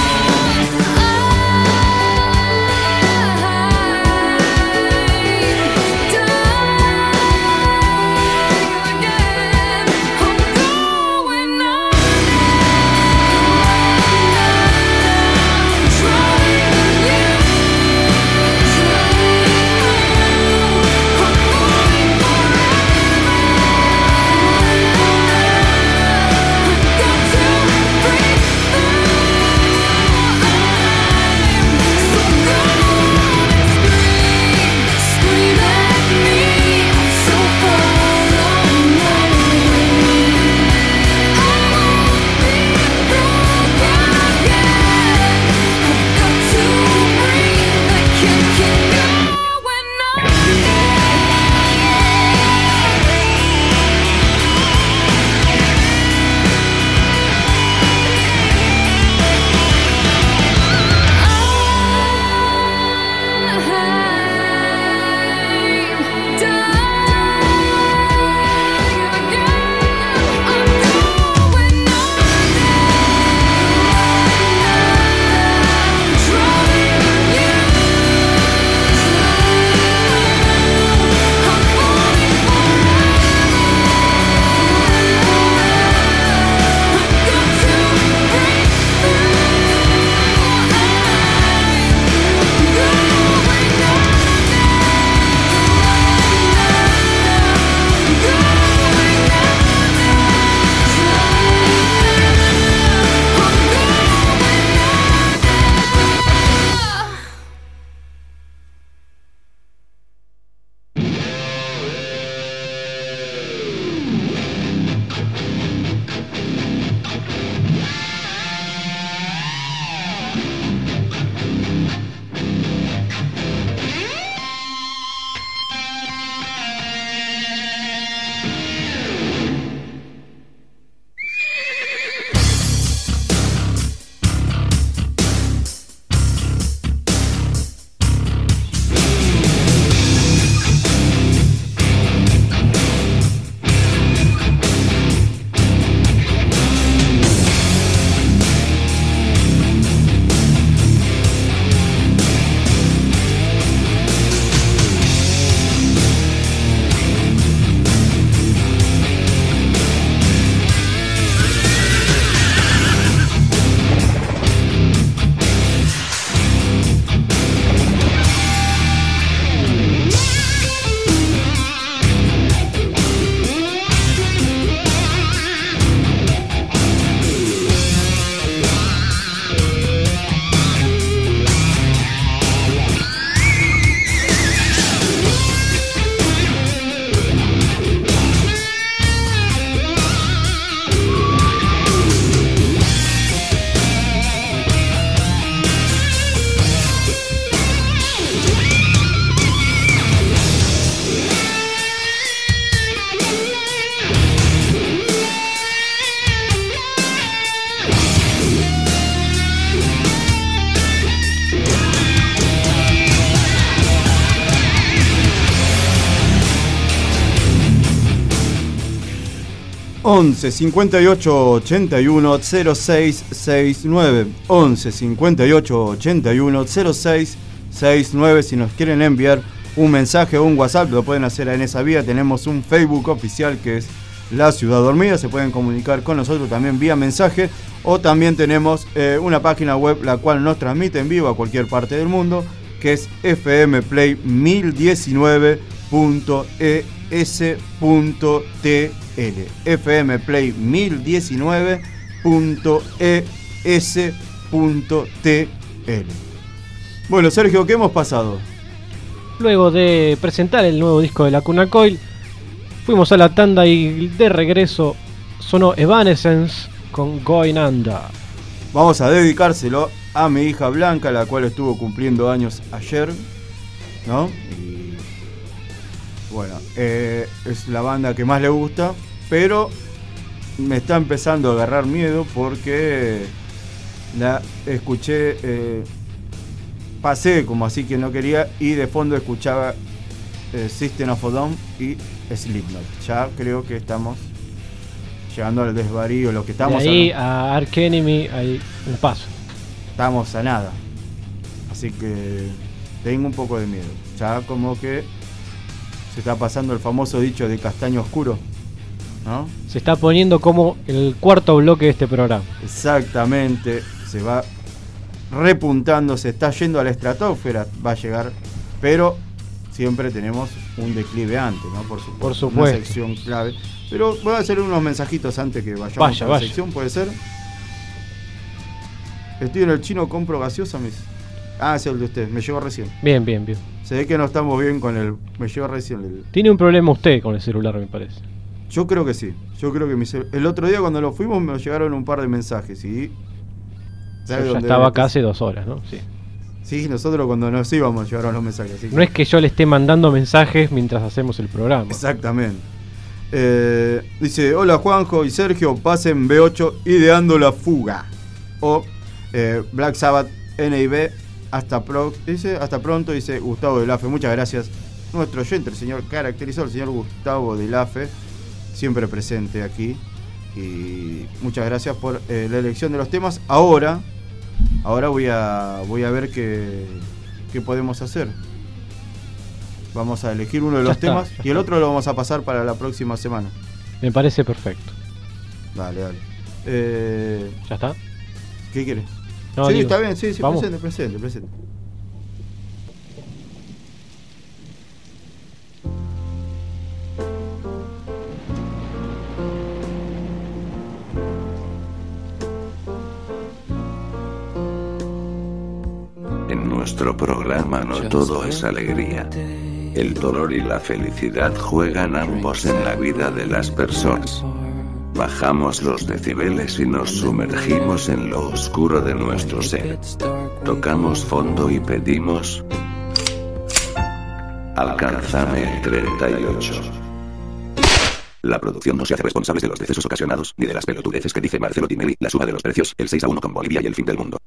I die again. I'm going on. Trying you. I'm falling once cincuenta y ocho ochenta y uno cero seis sesenta y nueve. once cincuenta y ocho ochenta y uno cero seis sesenta y nueve. Si nos quieren enviar un mensaje o un WhatsApp, lo pueden hacer en esa vía. Tenemos un Facebook oficial que es La Ciudad Dormida. Se pueden comunicar con nosotros también vía mensaje. O también tenemos eh, una página web la cual nos transmite en vivo a cualquier parte del mundo, que es f m play mil diecinueve punto e s punto t l. f m play mil diecinueve punto e s punto t l. Bueno, Sergio, ¿qué hemos pasado? Luego de presentar el nuevo disco de la Cuna Coil, fuimos a la tanda y de regreso sonó Evanescence con Going Under. Vamos a dedicárselo a mi hija Blanca, la cual estuvo cumpliendo años ayer, ¿no? Y bueno, eh, es la banda que más le gusta, pero me está empezando a agarrar miedo porque la escuché, eh, pasé como así que no quería, y de fondo escuchaba eh, System of a Down y Slipknot. Ya creo que estamos llegando al desvarío, lo que estamos de ahí a, a Arch Enemy hay un paso. estamos a nada. Así que tengo un poco de miedo. Ya como que se está pasando el famoso dicho de castaño oscuro, ¿no? Se está poniendo como el cuarto bloque de este programa. Exactamente, se va repuntando, se está yendo a la estratosfera, va a llegar, pero siempre tenemos un declive antes, ¿no? Por supuesto. Por supuesto. Una sección clave. Pero voy a hacer unos mensajitos antes que vayamos Vaya, a la vaya. sección, ¿puede ser? Estoy en el chino, compro gaseosa, mis. Ah, es el de usted, me llegó recién. Bien, bien, bien. Se ve que no estamos bien con el. Me llegó recién el. Tiene un problema usted con el celular, me parece. Yo creo que sí. Yo creo que mi cel- el otro día cuando lo fuimos me llegaron un par de mensajes y. Yo ¿sabe ya dónde estaba debe acá estar? hace dos horas, ¿no? Sí. Sí, nosotros cuando nos íbamos llegaron los mensajes. Así que- No es que yo le esté mandando mensajes mientras hacemos el programa. Exactamente. Eh, dice, hola Juanjo y Sergio, pasen B ocho ideando la fuga. O eh, Black Sabbath N I B, hasta, pro, dice, hasta pronto, dice Gustavo Delafe. Muchas gracias. Nuestro oyente, el señor caracterizó, el señor Gustavo Delafe, siempre presente aquí. Y muchas gracias por eh, la elección de los temas. Ahora, ahora voy a, voy a ver qué, qué podemos hacer. Vamos a elegir uno de Ya los está, temas ya y el está. otro lo vamos a pasar para la próxima semana. Me parece perfecto. Dale, dale. Eh, ¿Ya está? ¿Qué quieres? No, sí, digo, está bien, sí, sí, vamos. presente, presente, presente. En nuestro programa no todo es alegría. El dolor y la felicidad juegan ambos en la vida de las personas. Bajamos los decibeles y nos sumergimos en lo oscuro de nuestro ser. Tocamos fondo y pedimos: alcánzame el treinta y ocho. La producción no se hace responsable de los decesos ocasionados, ni de las pelotudeces que dice Marcelo Tinelli, la suba de los precios, el seis a uno con Bolivia y el fin del mundo.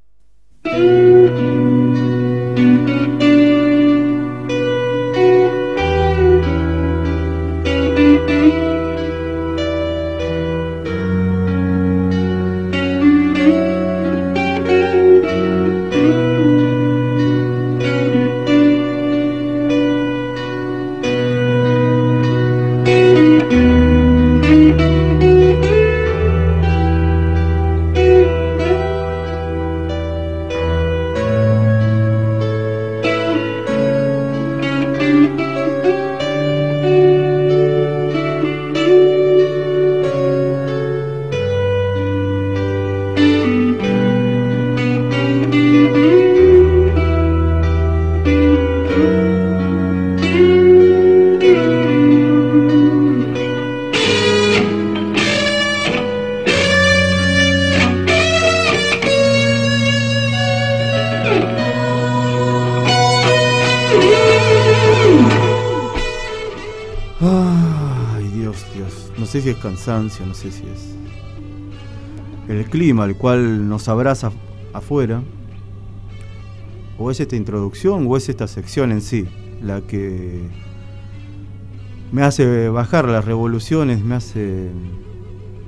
Ay, Dios, Dios. No sé si es cansancio, no sé si es el clima el cual nos abraza afuera, o es esta introducción, o es esta sección en sí la que me hace bajar las revoluciones, me hace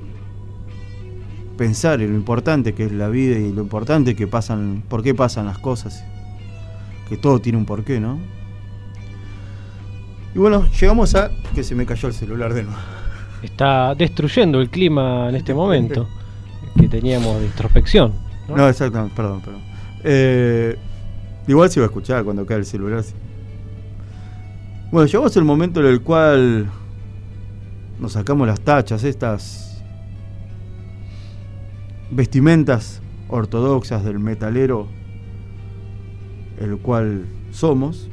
pensar en lo importante que es la vida y lo importante que pasan, por qué pasan las cosas, que todo tiene un porqué, ¿no? Y bueno, llegamos a que se me cayó el celular de nuevo. Está destruyendo el clima en este momento que teníamos de introspección, ¿no? No, exactamente, perdón, perdón. Eh, igual se va a escuchar cuando cae el celular. Sí. Bueno, llegamos al momento en el cual nos sacamos las tachas, estas vestimentas ortodoxas del metalero, el cual somos,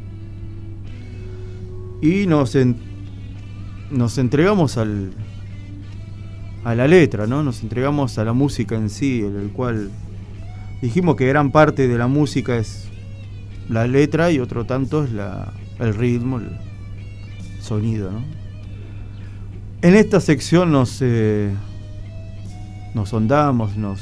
y nos, en, nos entregamos al a la letra, ¿no? Nos entregamos a la música en sí, en el cual dijimos que gran parte de la música es la letra y otro tanto es la, el ritmo, el sonido, ¿no? En esta sección nos eh, nos sondamos, nos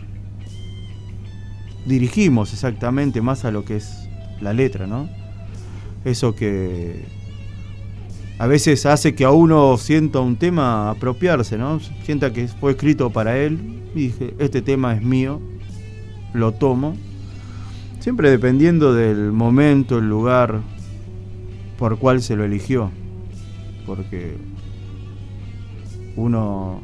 dirigimos exactamente más a lo que es la letra, ¿no? Eso que a veces hace que a uno sienta un tema apropiarse, ¿no? Sienta que fue escrito para él y dije, este tema es mío, lo tomo. Siempre dependiendo del momento, el lugar por cual se lo eligió. Porque uno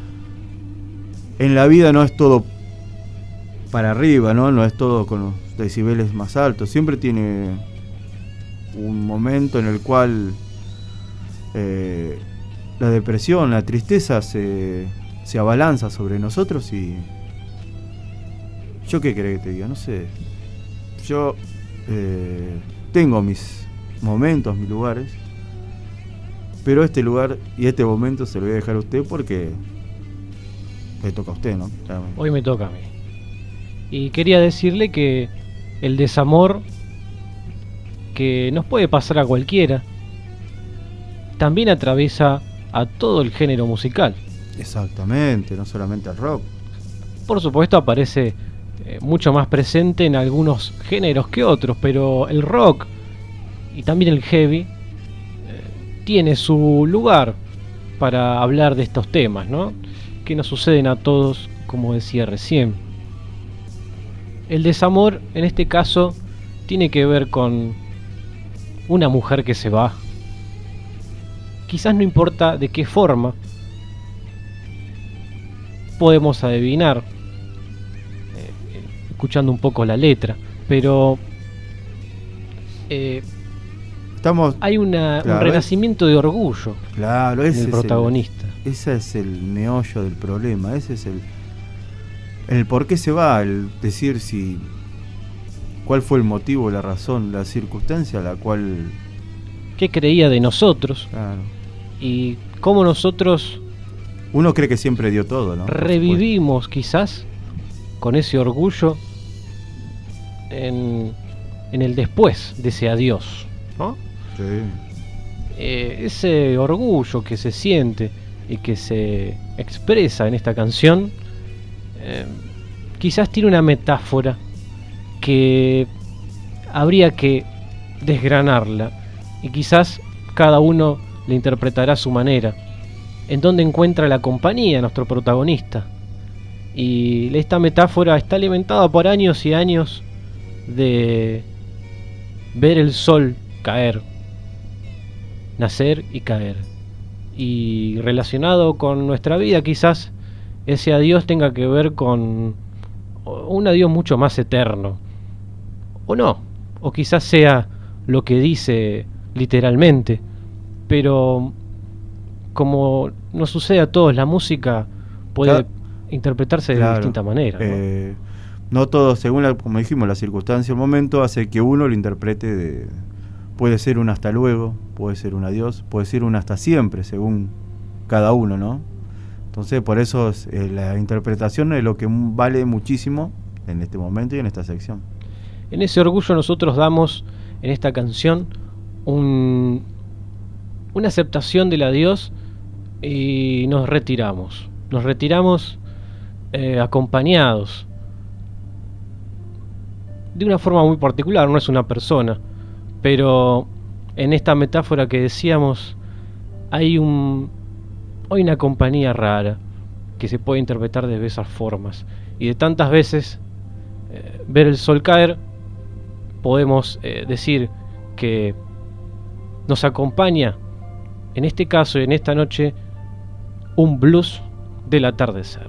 en la vida no es todo para arriba, ¿no? No es todo con los decibeles más altos. Siempre tiene un momento en el cual Eh, la depresión, la tristeza se, se abalanza sobre nosotros y yo qué querés que te diga, no sé, yo eh, tengo mis momentos, mis lugares, pero este lugar y este momento se lo voy a dejar a usted porque le toca a usted, ¿no? Claramente. Hoy me toca a mí. Y quería decirle que el desamor que nos puede pasar a cualquiera también atraviesa a todo el género musical. Exactamente, no solamente al rock. Por supuesto aparece eh, mucho más presente en algunos géneros que otros, pero el rock y también el heavy eh, tiene su lugar para hablar de estos temas, ¿no? Que nos suceden a todos, como decía recién. El desamor, en este caso, tiene que ver con una mujer que se va. Quizás no importa de qué forma, podemos adivinar, eh, escuchando un poco la letra, pero eh, Estamos, hay una, claro, un renacimiento de orgullo claro, en ese el es protagonista. El, ese es el meollo del problema, ese es el, el por qué se va, el decir si cuál fue el motivo, la razón, la circunstancia a la cual... ¿Qué creía de nosotros? Claro. Y cómo nosotros uno cree que siempre dio todo, ¿no? revivimos quizás con ese orgullo en, en el después de ese adiós, ¿no? Sí. Eh, ese orgullo que se siente y que se expresa en esta canción eh, quizás tiene una metáfora que habría que desgranarla y quizás cada uno le interpretará a su manera, en donde encuentra la compañía de nuestro protagonista. Y esta metáfora está alimentada por años y años de ver el sol caer, nacer y caer. Y relacionado con nuestra vida, quizás ese adiós tenga que ver con un adiós mucho más eterno, o no, o quizás sea lo que dice literalmente. Pero como nos sucede a todos, la música puede claro, interpretarse de claro, distinta manera, ¿no? Eh, no todo, según la, como dijimos, la circunstancia, el momento hace que uno lo interprete de, puede ser un hasta luego, puede ser un adiós, puede ser un hasta siempre, según cada uno, ¿no? Entonces, por eso es, eh, la interpretación es lo que vale muchísimo en este momento y en esta sección. En ese orgullo nosotros damos en esta canción un, una aceptación del adiós y nos retiramos. Nos retiramos eh, acompañados de una forma muy particular, no es una persona, pero en esta metáfora que decíamos hay un hay una compañía rara, que se puede interpretar de diversas formas. Y de tantas veces eh, ver el sol caer, podemos eh, decir que nos acompaña, en este caso y en esta noche, un blues del atardecer.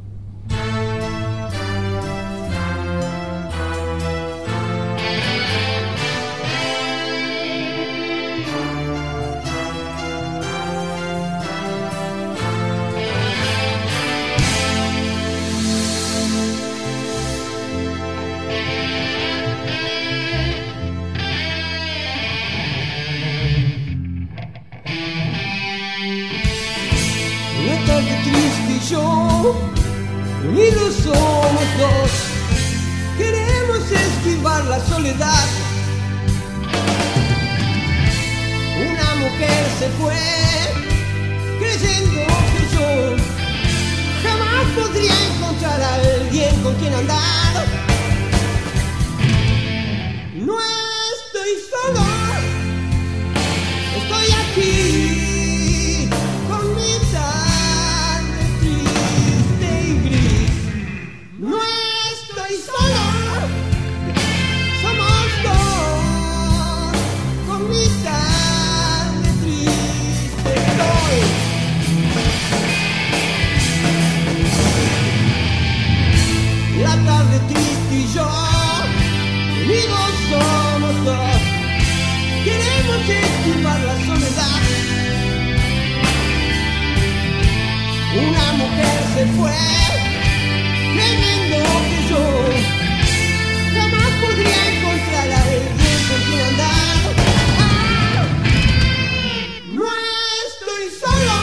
Una tarde triste y yo, unidos somos dos, queremos esquivar la soledad. Una mujer se fue, creyendo que yo jamás podría encontrar a alguien con quien andar. No estoy solo, estoy aquí con mi tarde triste y gris. No estoy solo, somos dos con mi tarde triste estoy. La tarde triste y yo, unidos somos dos, queremos esquivar la soledad. Una mujer se fue, creyendo que yo jamás podría encontrar a alguien con quien andar. Ah, no estoy solo,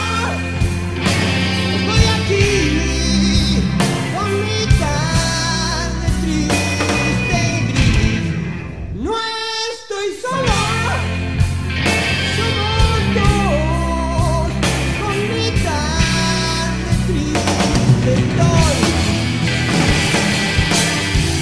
estoy aquí con mi tarde triste y gris. No estoy solo, somos dos con mi tarde triste estoy.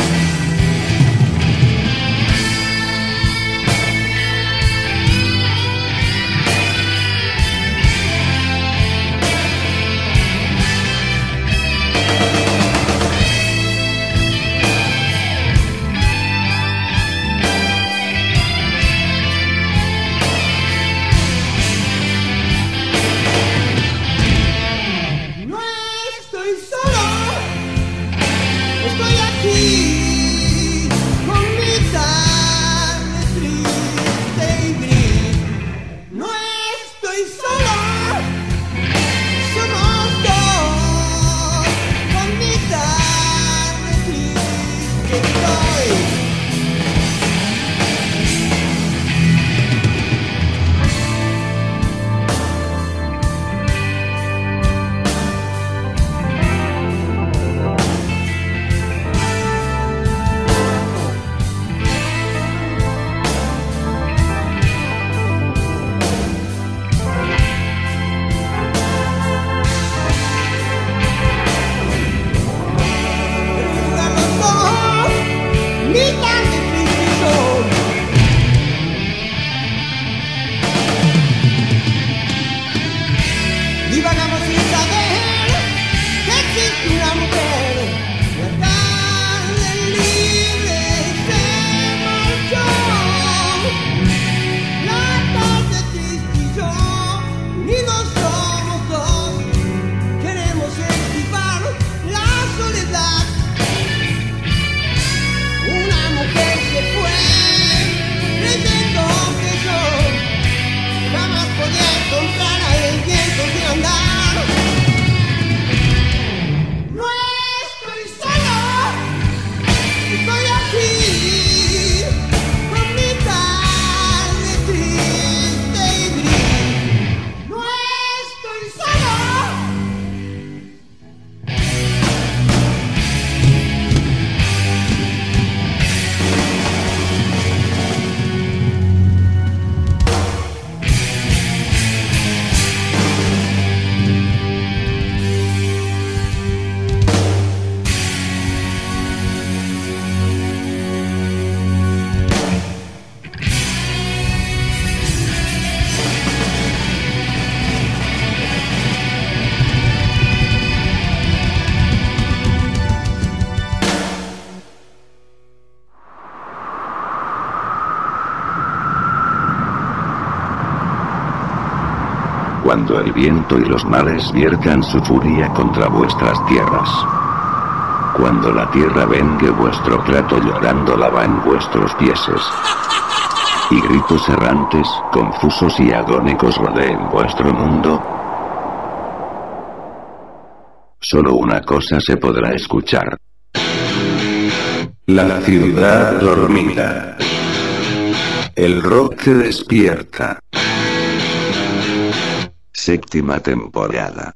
cuando el viento y los mares viertan su furia contra vuestras tierras. Cuando la tierra vengue vuestro plato llorando lava en vuestros pieses. Y gritos errantes, confusos y agónicos rodeen vuestro mundo. Solo una cosa se podrá escuchar. La ciudad dormida. El rock te despierta. Séptima temporada.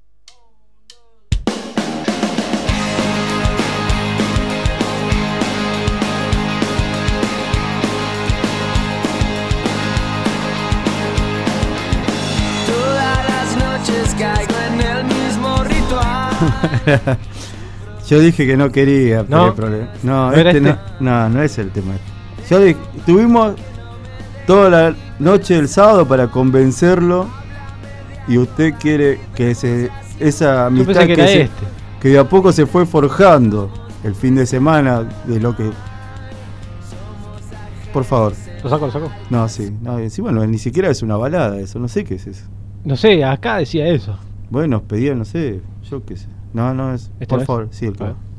Todas las noches caigo en el mismo ritual. Yo dije que no quería, pero ¿No? hay problema. No, ¿No era este este? no, no, no es el tema. Yo dije, tuvimos toda la noche del sábado para convencerlo y usted quiere que se, esa Yo amistad pensé que era se- este. que de a poco se fue forjando el fin de semana de lo que... Por favor. ¿Lo saco, lo saco? No, sí. No, encima no, ni siquiera es una balada eso, no sé qué es eso. No sé, acá decía eso. Bueno, pedía, no sé, yo qué sé. No, no es... ¿Este Por no es? favor, sí, el que A ver. va.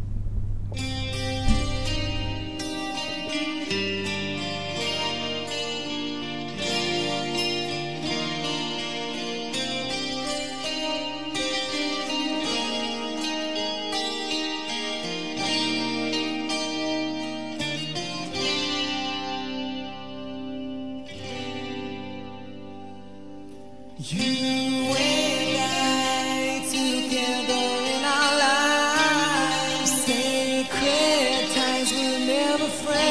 You and I together in our lives, sacred ties will never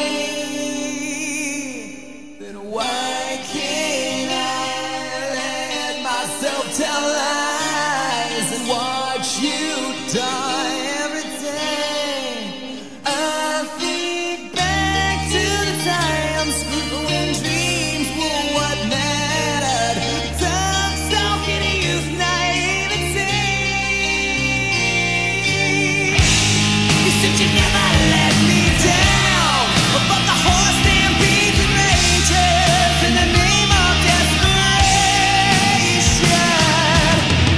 fray. Then why can't I let myself tell lies and watch you die every day? I think back to the times when dreams were what mattered. Talking youth naivety. You said you never let me down, but the horse stampedes and rages in the name of desperation.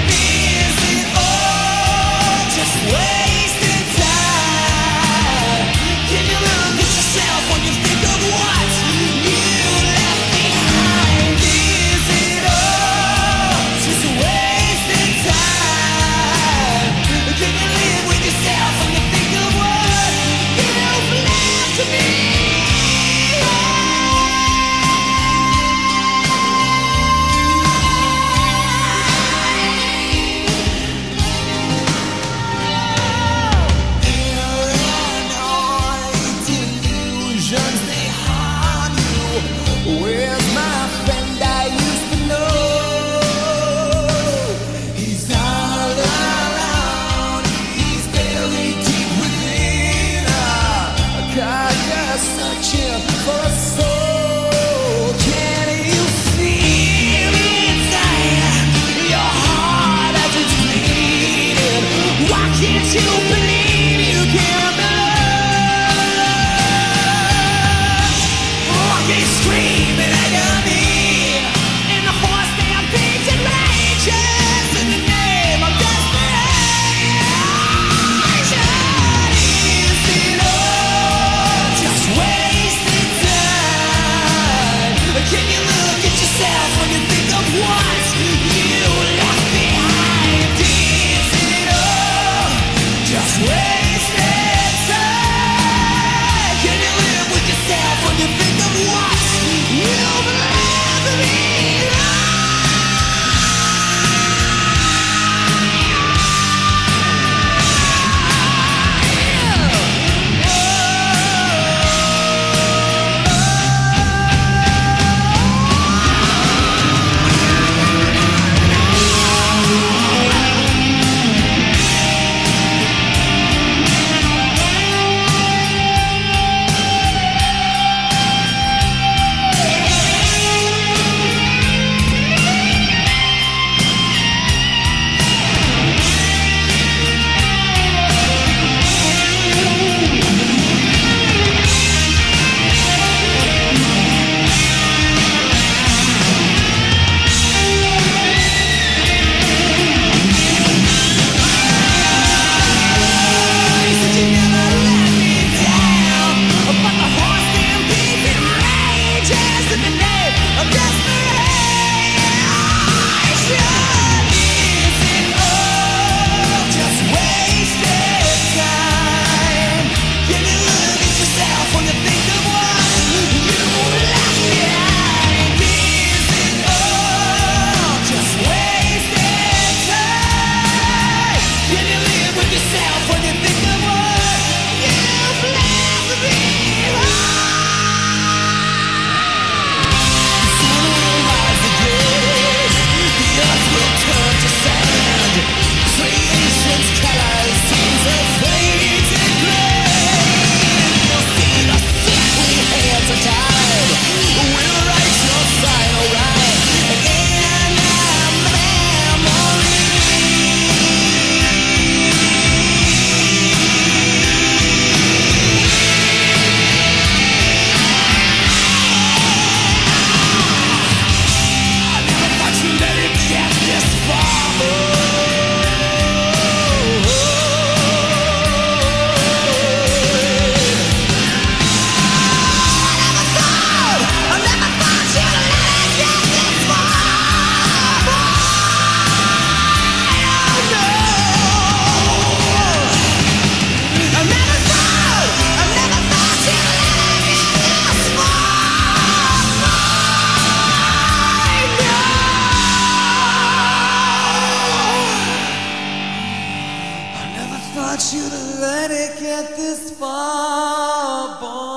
you to let it get this far, boy.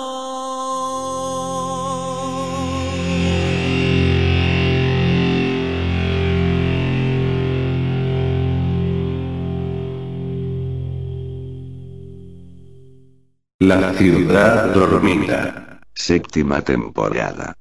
La ciudad dormida. Séptima temporada.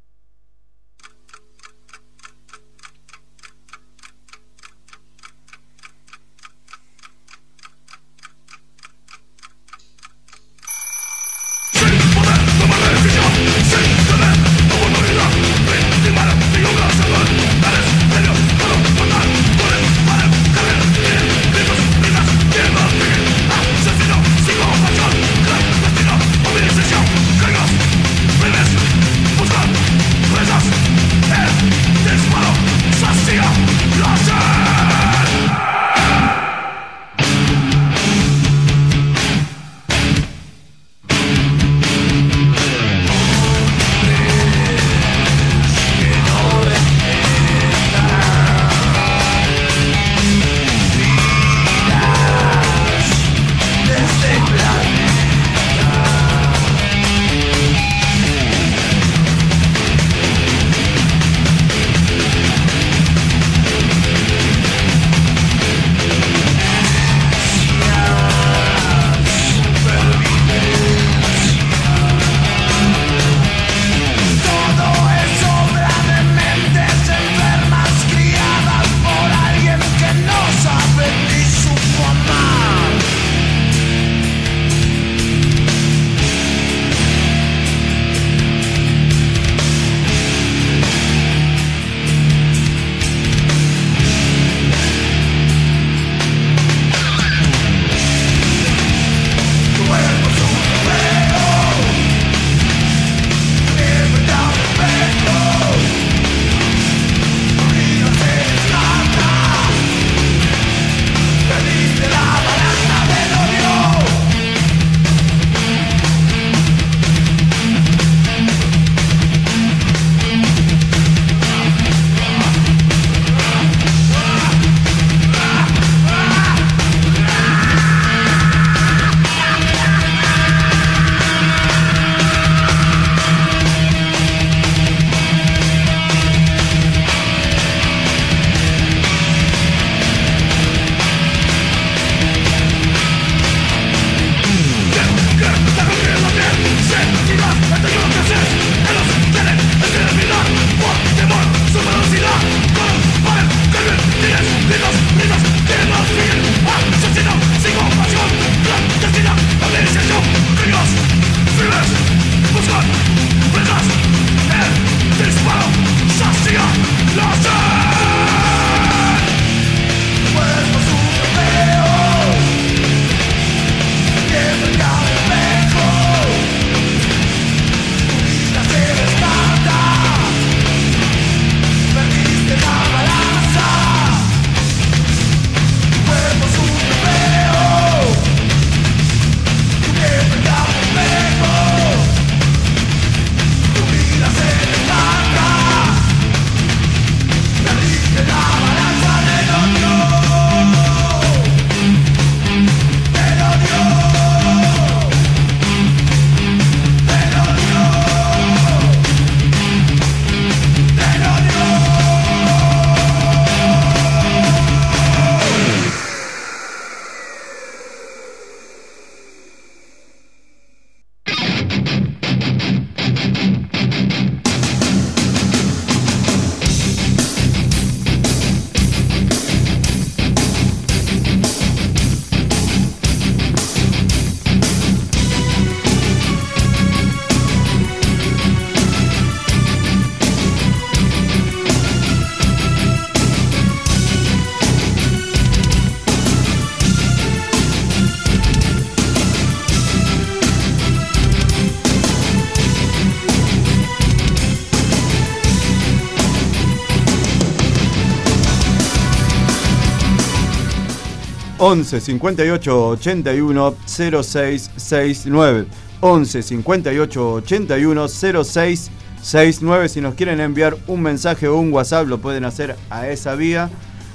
once cincuenta y ocho ochenta y uno cero seis sesenta y nueve. once cincuenta y ocho ochenta y uno cero seis sesenta y nueve. Si nos quieren enviar un mensaje o un WhatsApp, lo pueden hacer a esa vía.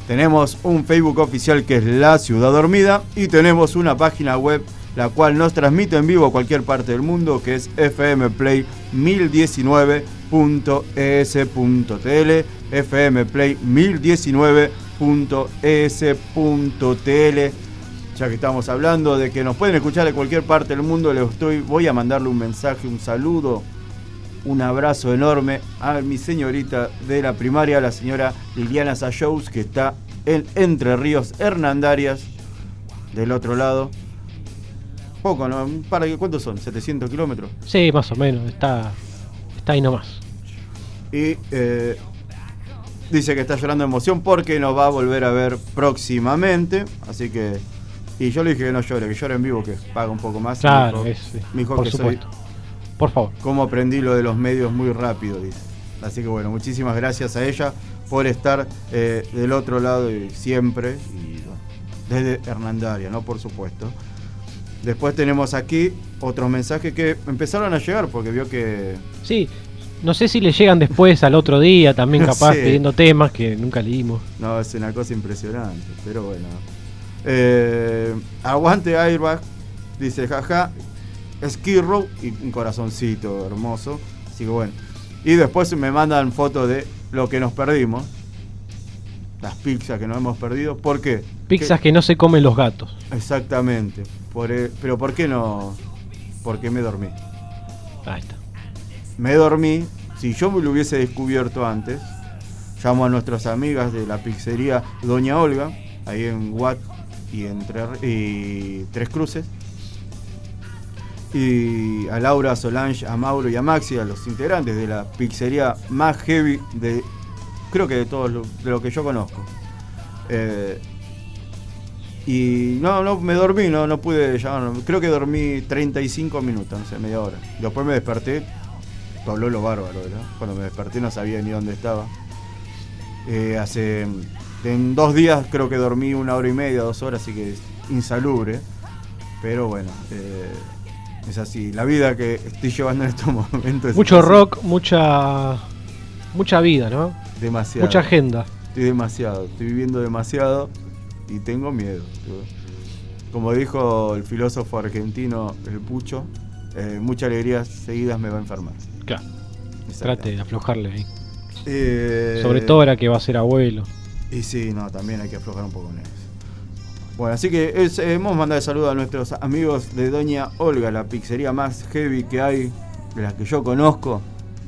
Tenemos un Facebook oficial que es La Ciudad Dormida y tenemos una página web la cual nos transmite en vivo a cualquier parte del mundo, que es f m play mil diecinueve punto e s punto t l, f m play mil diecinueve punto e s punto t l. Ya que estamos hablando de que nos pueden escuchar de cualquier parte del mundo, les estoy, voy a mandarle un mensaje, un saludo, un abrazo enorme a mi señorita de la primaria, la señora Liliana Sayous, que está en Entre Ríos, Hernandarias, del otro lado. Poco, ¿no? ¿Para qué? ¿Cuántos son? ¿setecientos kilómetros? Sí, más o menos, está, está ahí nomás. Y eh, dice que está llorando de emoción porque nos va a volver a ver próximamente. Así que... Y yo le dije que no llore, que llore en vivo, que paga un poco más. Claro, me es, dijo, me dijo por que supuesto. soy... Por favor. Cómo aprendí lo de los medios muy rápido, dice. Así que bueno, muchísimas gracias a ella por estar eh, del otro lado y siempre. Y bueno, desde Hernandaria, ¿no? Por supuesto. Después tenemos aquí otros mensajes que empezaron a llegar porque vio que... Sí, no sé si le llegan después al otro día también capaz Sí. pidiendo temas que nunca leímos. No, es una cosa impresionante, pero bueno. Eh, aguante Airbag, dice jaja, Skid Row y un corazoncito hermoso. Así que bueno. Y después me mandan fotos de lo que nos perdimos. Las pizzas que nos hemos perdido. ¿Por qué? Pizzas que no se comen los gatos. Exactamente. Por el- pero ¿por qué no? Porque me dormí. Ahí está. Me dormí. Si yo me lo hubiese descubierto antes, llamo a nuestras amigas de la pizzería Doña Olga, ahí en Watt y, entre, y Tres Cruces. Y a Laura, a Solange, a Mauro y a Maxi, a los integrantes de la pizzería más heavy de, creo que de todos lo, de lo que yo conozco. Eh, y no, no, me dormí, no, no pude llamar, no, creo que dormí treinta y cinco minutos, no sé, media hora. Después me desperté, habló lo bárbaro, ¿verdad? Cuando me desperté no sabía ni dónde estaba. Eh, hace, en dos días creo que dormí una hora y media, dos horas, así que es insalubre. Pero bueno, eh, es así, la vida que estoy llevando en estos momentos. Es Mucho así. rock, mucha mucha vida, ¿no? Demasiado. Mucha agenda. Estoy demasiado, estoy viviendo demasiado y tengo miedo. Como dijo el filósofo argentino, el Pucho, eh, muchas alegrías seguidas me va a enfermar. Claro. Exactamente. Trate de aflojarle ahí. Eh, Sobre todo ahora que va a ser abuelo. Y sí, no, también hay que aflojar un poco en eso. Bueno, así que es, eh, hemos mandado saludos a nuestros amigos de Doña Olga, la pizzería más heavy que hay, de las que yo conozco.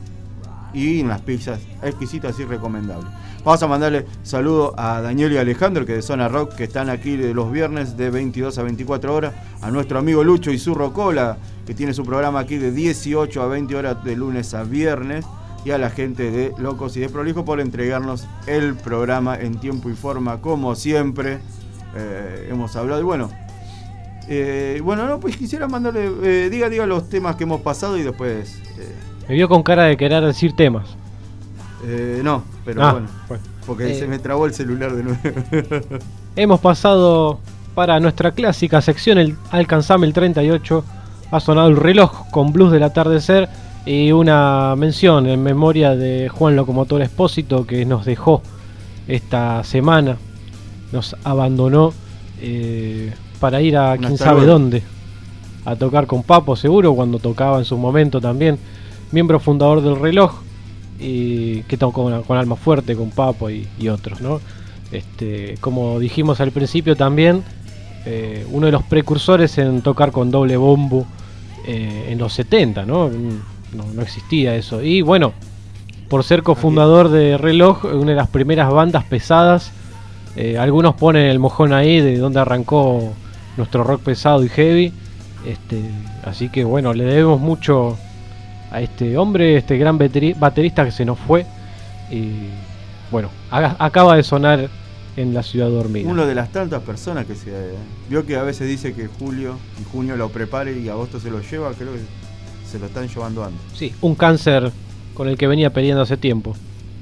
Y unas pizzas exquisitas y recomendables. Vamos a mandarle saludos a Daniel y Alejandro, que de Zona Rock, que están aquí de los viernes de veintidós a veinticuatro horas. A nuestro amigo Lucho y su Rocola, que tiene su programa aquí de dieciocho a veinte horas de lunes a viernes. Y a la gente de Locos y de Prolijo por entregarnos el programa en tiempo y forma, como siempre. Eh, hemos hablado. Y bueno, eh, bueno, no, pues quisiera mandarle, eh, diga, diga los temas que hemos pasado y después. Eh, Me vio con cara de querer decir temas. eh, no, pero Ah, bueno, bueno. porque Eh, se me trabó el celular de nuevo. Hemos pasado para nuestra clásica sección, el Alcanzame el treinta y ocho. Ha sonado el reloj con blues del atardecer y una mención en memoria de Juan Locomotor Espósito, que nos dejó esta semana, nos abandonó eh, para ir a Un quién hasta sabe luego. dónde, a tocar con Papo seguro, cuando tocaba en su momento también, miembro fundador del reloj, y que tocó con, con Alma Fuerte, con Papo y, y otros, ¿no? Este, como dijimos al principio también, eh, uno de los precursores en tocar con doble bombo eh, en los setenta, ¿no? No, no existía eso. Y bueno, por ser cofundador de Reloj, una de las primeras bandas pesadas, eh, algunos ponen el mojón ahí de donde arrancó nuestro rock pesado y heavy. Este, así que bueno, le debemos mucho a este hombre, este gran bateri- baterista que se nos fue. Y bueno, haga- acaba de sonar en La Ciudad Dormida. Uno de las tantas personas que se eh, vio que a veces dice que julio y junio lo prepare y agosto se lo lleva, creo que se lo están llevando antes. Sí, un cáncer con el que venía peleando hace tiempo.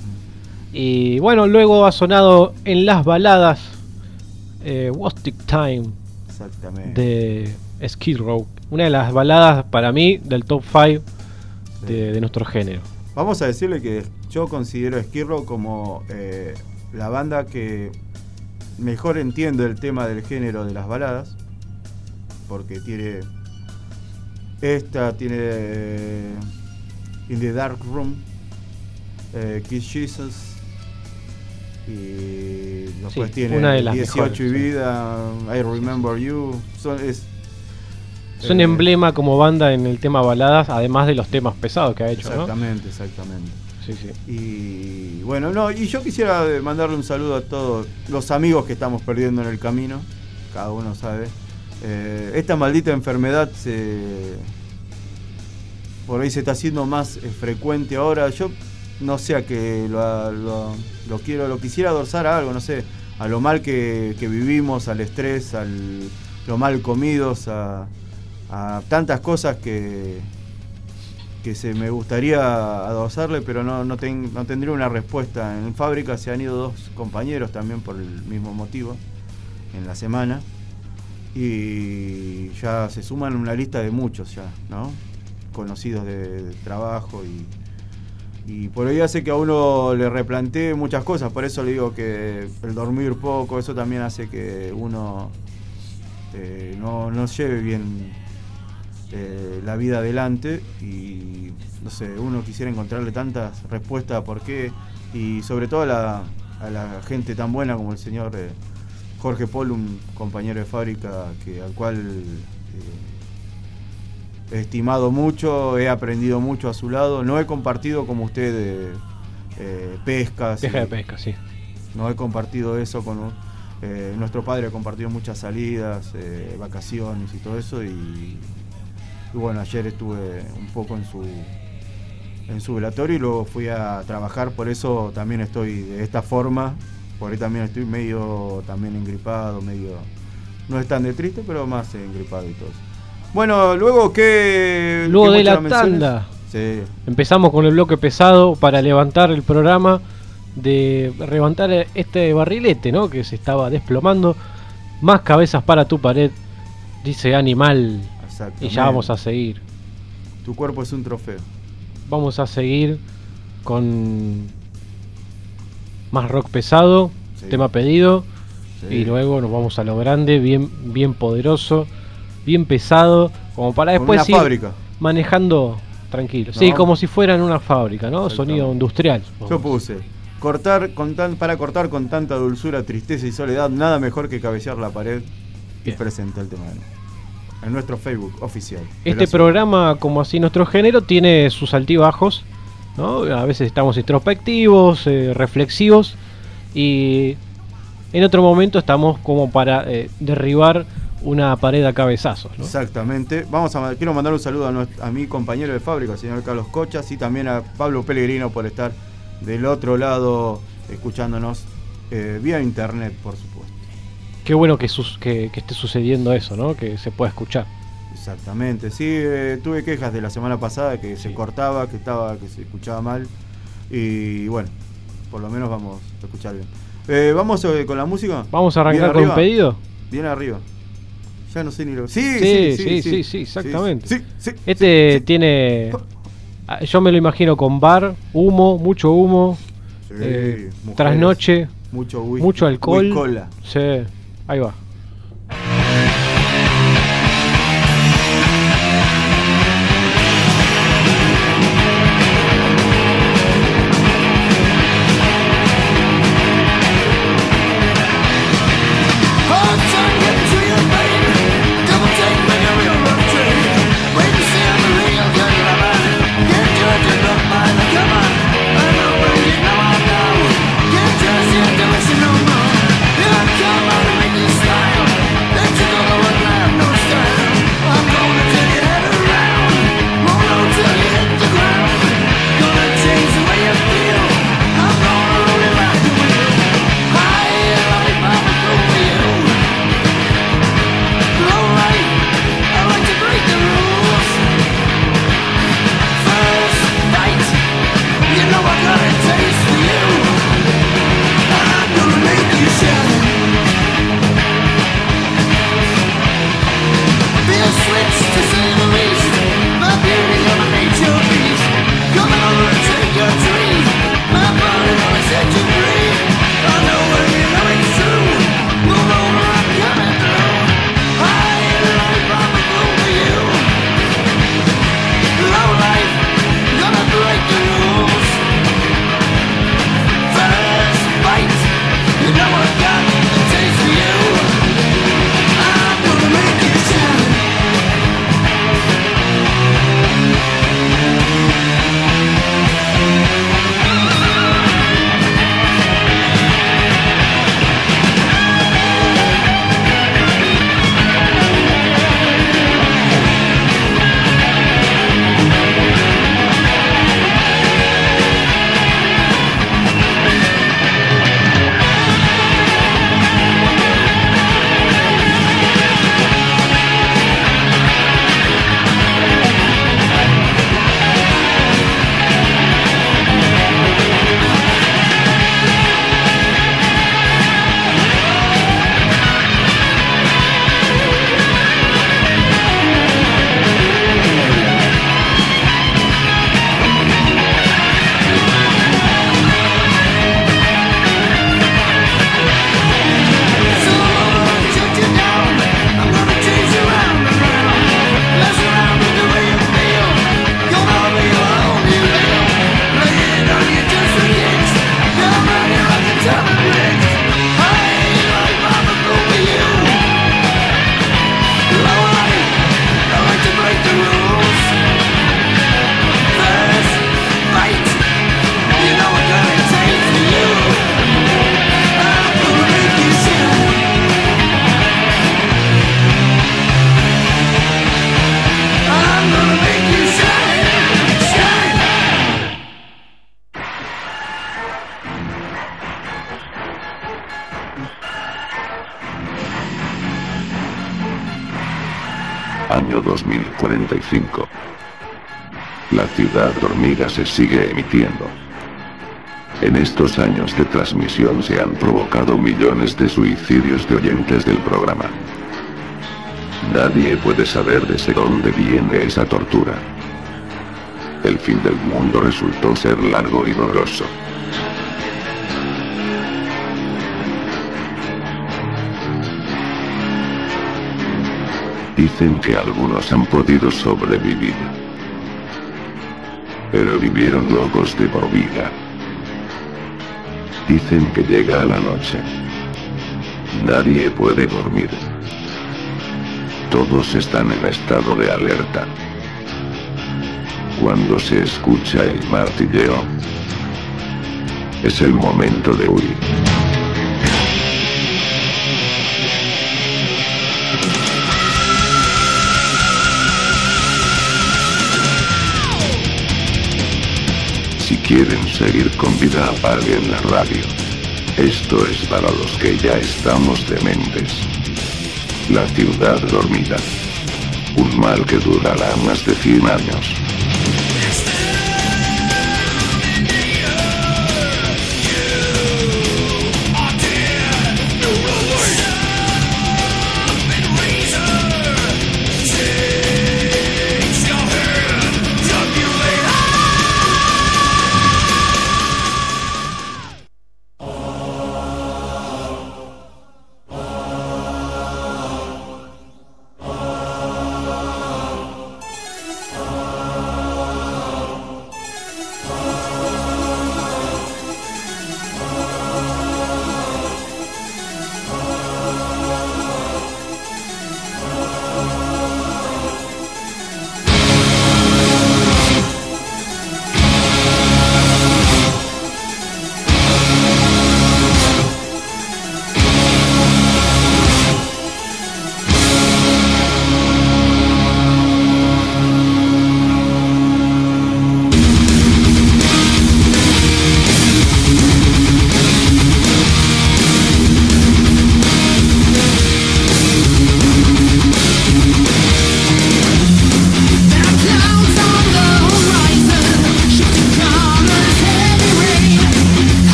Y bueno, luego ha sonado en las baladas eh, Wastic Time Exactamente. de Skid Row. Una de las baladas para mí del top cinco de, de nuestro género. Vamos a decirle que yo considero a Skid Row como eh, la banda que mejor entiendo el tema del género de las baladas, porque tiene esta, tiene eh, In the Dark Room, eh, Kiss Jesus, y después Sí, tiene una de las dieciocho y mejores, sí. vida, I Remember You, son, es, Son eh, emblema como banda en el tema baladas, además de los temas pesados que ha hecho, ¿no? exactamente, exactamente. Sí, sí. Y bueno, no, y yo quisiera mandarle un saludo a todos los amigos que estamos perdiendo en el camino, cada uno sabe. Eh, esta maldita enfermedad se, por ahí se está haciendo más eh, frecuente ahora. Yo no sé a qué lo, lo, lo quiero, lo quisiera adorsar a algo, no sé, a lo mal que, que vivimos, al estrés, al lo mal comidos, a, a tantas cosas que que se me gustaría adorsarle, pero no, no, ten, no tendría una respuesta. En fábrica se han ido dos compañeros también por el mismo motivo en la semana, y ya se suman una lista de muchos ya, ¿no? Conocidos de, de trabajo, y, y por ahí hace que a uno le replantee muchas cosas. Por eso le digo que el dormir poco, eso también hace que uno eh, no, no lleve bien Eh, la vida adelante, y no sé, uno quisiera encontrarle tantas respuestas a por qué, y sobre todo a la, a la gente tan buena como el señor eh, Jorge Pol, un compañero de fábrica que al cual eh, he estimado mucho, he aprendido mucho a su lado. No he compartido como usted eh, eh, pescas, Deja y- de pesca, sí. no he compartido eso con eh, nuestro padre. Ha compartido muchas salidas, eh, vacaciones y todo eso, y Y bueno, ayer estuve un poco en su en su velatorio y luego fui a trabajar, por eso también estoy de esta forma, por ahí también estoy medio también engripado, medio, no es tan de triste, pero más engripado y todo eso. Bueno, luego que... Luego de la tanda. Sí, Empezamos con el bloque pesado para levantar el programa, de levantar este barrilete, ¿no? Que se estaba desplomando. Más cabezas para tu pared, dice Animal. exactamente. Y ya vamos a seguir. Tu cuerpo es un trofeo. Vamos a seguir con más rock pesado, Sí. tema pedido. Sí. Y luego nos vamos a lo grande, bien, bien poderoso, bien pesado, como para Con después una ir fábrica. manejando tranquilo. No. Sí, como si fuera en una fábrica, ¿no? Exactamente. Sonido industrial. Yo puse, cortar con tan, para cortar con tanta dulzura, tristeza y soledad, nada mejor que cabecear la pared. Y Bien. presenté el tema de nuevo. En nuestro Facebook oficial. Este Gracias. programa, como así nuestro género, tiene sus altibajos, ¿no? A veces estamos introspectivos, eh, reflexivos, y en otro momento estamos como para eh, derribar una pared a cabezazos, ¿no? Exactamente. Vamos a, quiero mandar un saludo a, nuestro- a mi compañero de fábrica, el señor Carlos Cochas, y también a Pablo Pellegrino por estar del otro lado escuchándonos eh, vía internet, por supuesto. Qué bueno que, sus- que, que esté sucediendo eso, ¿no? Que se pueda escuchar. Exactamente, sí, eh, tuve quejas de la semana pasada que se cortaba, que estaba, que se escuchaba mal, y bueno, por lo menos vamos a escuchar bien. Eh, ¿Vamos eh, con la música? Vamos a ¿Bien arrancar con un arriba? pedido. Bien arriba. Ya no sé ni lo... Sí, Sí, sí, sí, sí, exactamente. Sí, sí, Este sí, sí. tiene... ah, Yo me lo imagino con bar, humo, mucho humo, Sí, eh, mujeres, trasnoche, mucho whisky, mucho alcohol. whiscola. Sí, ahí va. Come on, make me stop. Año dos mil cuarenta y cinco. La ciudad dormida se sigue emitiendo. En estos años de transmisión se han provocado millones de suicidios de oyentes del programa. Nadie puede saber desde dónde viene esa tortura. El fin del mundo resultó ser largo y doloroso. Dicen que algunos han podido sobrevivir, pero vivieron locos de por vida. Dicen que llega la noche. Nadie puede dormir. Todos están en estado de alerta. Cuando se escucha el martilleo, es el momento de huir. Si quieren seguir con vida, apaguen la radio. Esto es para los que ya estamos dementes. La ciudad dormida. Un mal que durará más de cien años.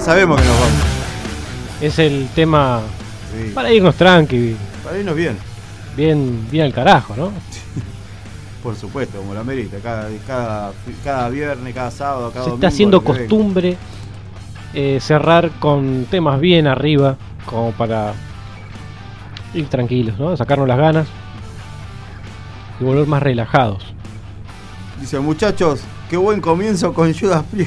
sabemos que nos vamos. Es el tema Sí. para irnos tranqui, Para irnos bien, bien, bien al carajo, ¿no? por supuesto, como la merita. Cada, cada, cada viernes, cada sábado, cada Se domingo. está haciendo lo que venga. costumbre eh, cerrar con temas bien arriba, como para ir tranquilos, ¿no? Sacarnos las ganas y volver más relajados. Dice, muchachos, qué buen comienzo con Judas Priest.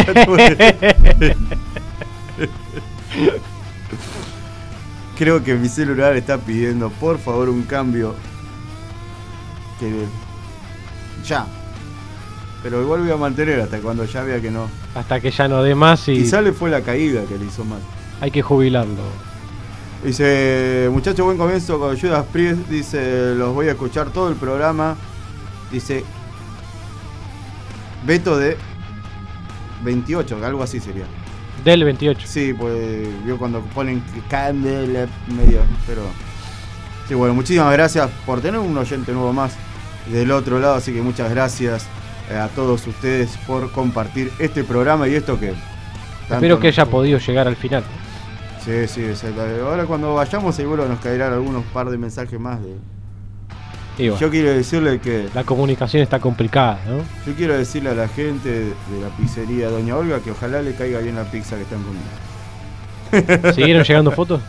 Creo que mi celular está pidiendo, por favor, un cambio. Que ya. Pero igual voy a mantener hasta cuando ya vea que no. Hasta que ya no dé más y Quizá le fue la caída que le hizo mal. hay que jubilarlo. Dice, muchachos, buen comienzo con Judas Priest. Dice, los voy a escuchar todo el programa. Dice, Beto de veintiocho, algo así sería. Del veintiocho. Sí, pues vio cuando ponen candela medio, pero... Sí, bueno, muchísimas gracias por tener un oyente nuevo más del otro lado, así que muchas gracias eh, a todos ustedes por compartir este programa y esto que... tanto Espero que nos- haya podido llegar al final. Sí, sí, exacto. Ahora cuando vayamos seguro nos caerán algunos par de mensajes más de... Y bueno, Yo quiero decirle que... la comunicación está complicada, ¿no? Yo quiero decirle a la gente de la pizzería Doña Olga que ojalá le caiga bien la pizza que están comiendo. ¿Siguieron llegando fotos?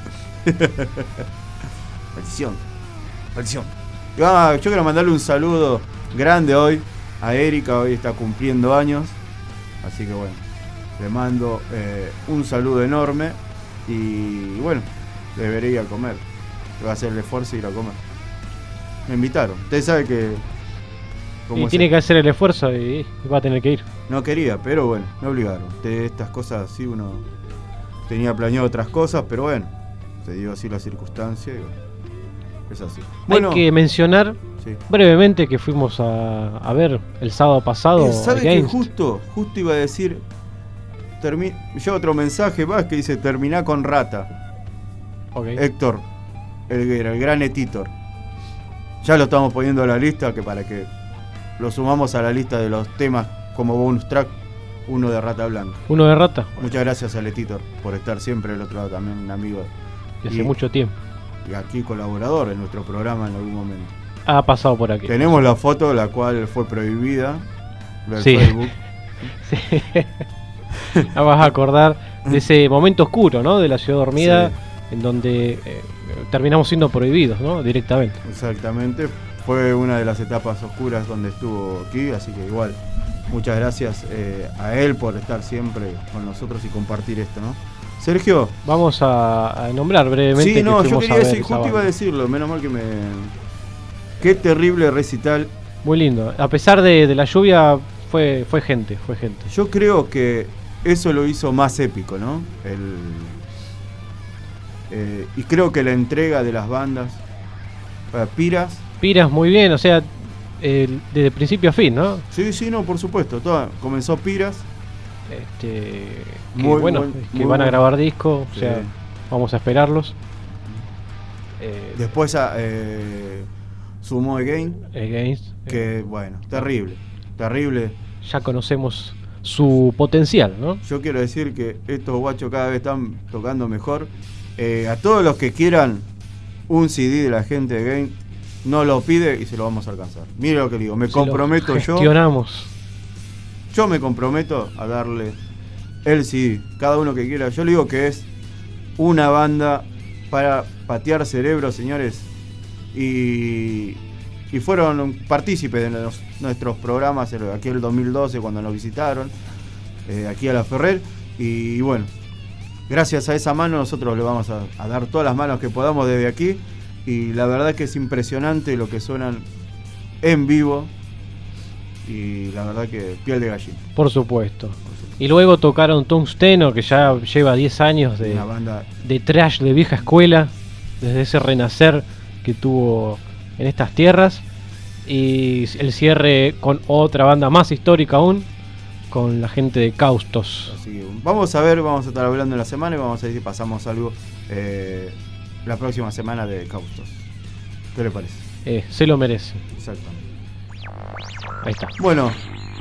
Maldición. Maldición. Ah, yo quiero mandarle un saludo grande hoy a Erika, hoy está cumpliendo años. Así que bueno, le mando eh, un saludo enorme y bueno, debería ir a comer. Voy a hacer el esfuerzo y ir a comer. Me invitaron. Usted sabe que... Y es tiene el- que hacer el esfuerzo y va a tener que ir. No quería, pero bueno, me obligaron. De estas cosas así uno tenía planeado otras cosas, pero bueno, se dio así la circunstancia y bueno, es así. Bueno, Hay que mencionar sí. brevemente que fuimos a, a ver el sábado pasado Eh, ¿Sabe el que Games. justo, justo iba a decir, termi ya otro mensaje más que dice terminá con rata, Ok. Héctor Elguera, el gran Etitor. Ya lo estamos poniendo a la lista, que para que lo sumamos a la lista de los temas como bonus track, uno de Rata Blanca. Uno de rata, Muchas gracias a Etitor por estar siempre del otro lado, también un amigo que hace Y- mucho tiempo y aquí colaborador en nuestro programa en algún momento. ha pasado por aquí. Tenemos la foto, la cual fue prohibida del Sí. Facebook. Sí. Ya vas a acordar de ese momento oscuro, ¿no? De la ciudad dormida, Sí. en donde eh, terminamos siendo prohibidos, ¿no? Directamente. Exactamente. Fue una de las etapas oscuras donde estuvo aquí, así que igual, muchas gracias eh, a él por estar siempre con nosotros y compartir esto, ¿no? Sergio. Vamos a, a nombrar brevemente. Sí, no, que yo fuimos quería a ver decir, esa justo iba a banda. decirlo, menos mal que me... Qué terrible recital. Muy lindo. A pesar de, de la lluvia, fue, fue gente, fue gente. Yo creo que eso lo hizo más épico, ¿no? El, eh, y creo que la entrega de las bandas para Piras. Piras muy bien, o sea, el- desde principio a fin, ¿no? Sí, sí, no, por supuesto. Toda, comenzó Piras. Este, que, Muy bueno, buen- que muy van a buen- grabar disco, o Sí. sea, vamos a esperarlos. Eh, Después a, eh, sumó Again, Against, eh, que bueno, terrible, terrible. ya conocemos su potencial, ¿no? Yo quiero decir que estos guachos cada vez están tocando mejor. Eh, a todos los que quieran un C D de la gente de Again, no lo pide y se lo vamos a alcanzar. Mire lo que digo, me Se lo comprometo yo. gestionamos. Yo me comprometo a darle el C D, cada uno que quiera. Yo le digo que es una banda para patear cerebros, señores. Y, y fueron partícipes de los- nuestros programas el- aquí en el dos mil doce cuando nos visitaron, eh, aquí a la Ferrer. Y, bueno, gracias a esa mano nosotros le vamos a, a dar todas las manos que podamos desde aquí. Y la verdad que es impresionante lo que suenan en vivo. Y la verdad que piel de gallina. Por supuesto. Y luego tocaron Tungsteno, que ya lleva diez años de, Una banda de trash de vieja escuela, desde ese renacer que tuvo en estas tierras. Y el cierre con otra banda más histórica aún, con la gente de Caustos. Así que vamos a ver, vamos a estar hablando en la semana y vamos a ver si pasamos algo eh, la próxima semana de Caustos. ¿Qué le parece? Eh, se lo merece. Exactamente. Ahí está. Bueno,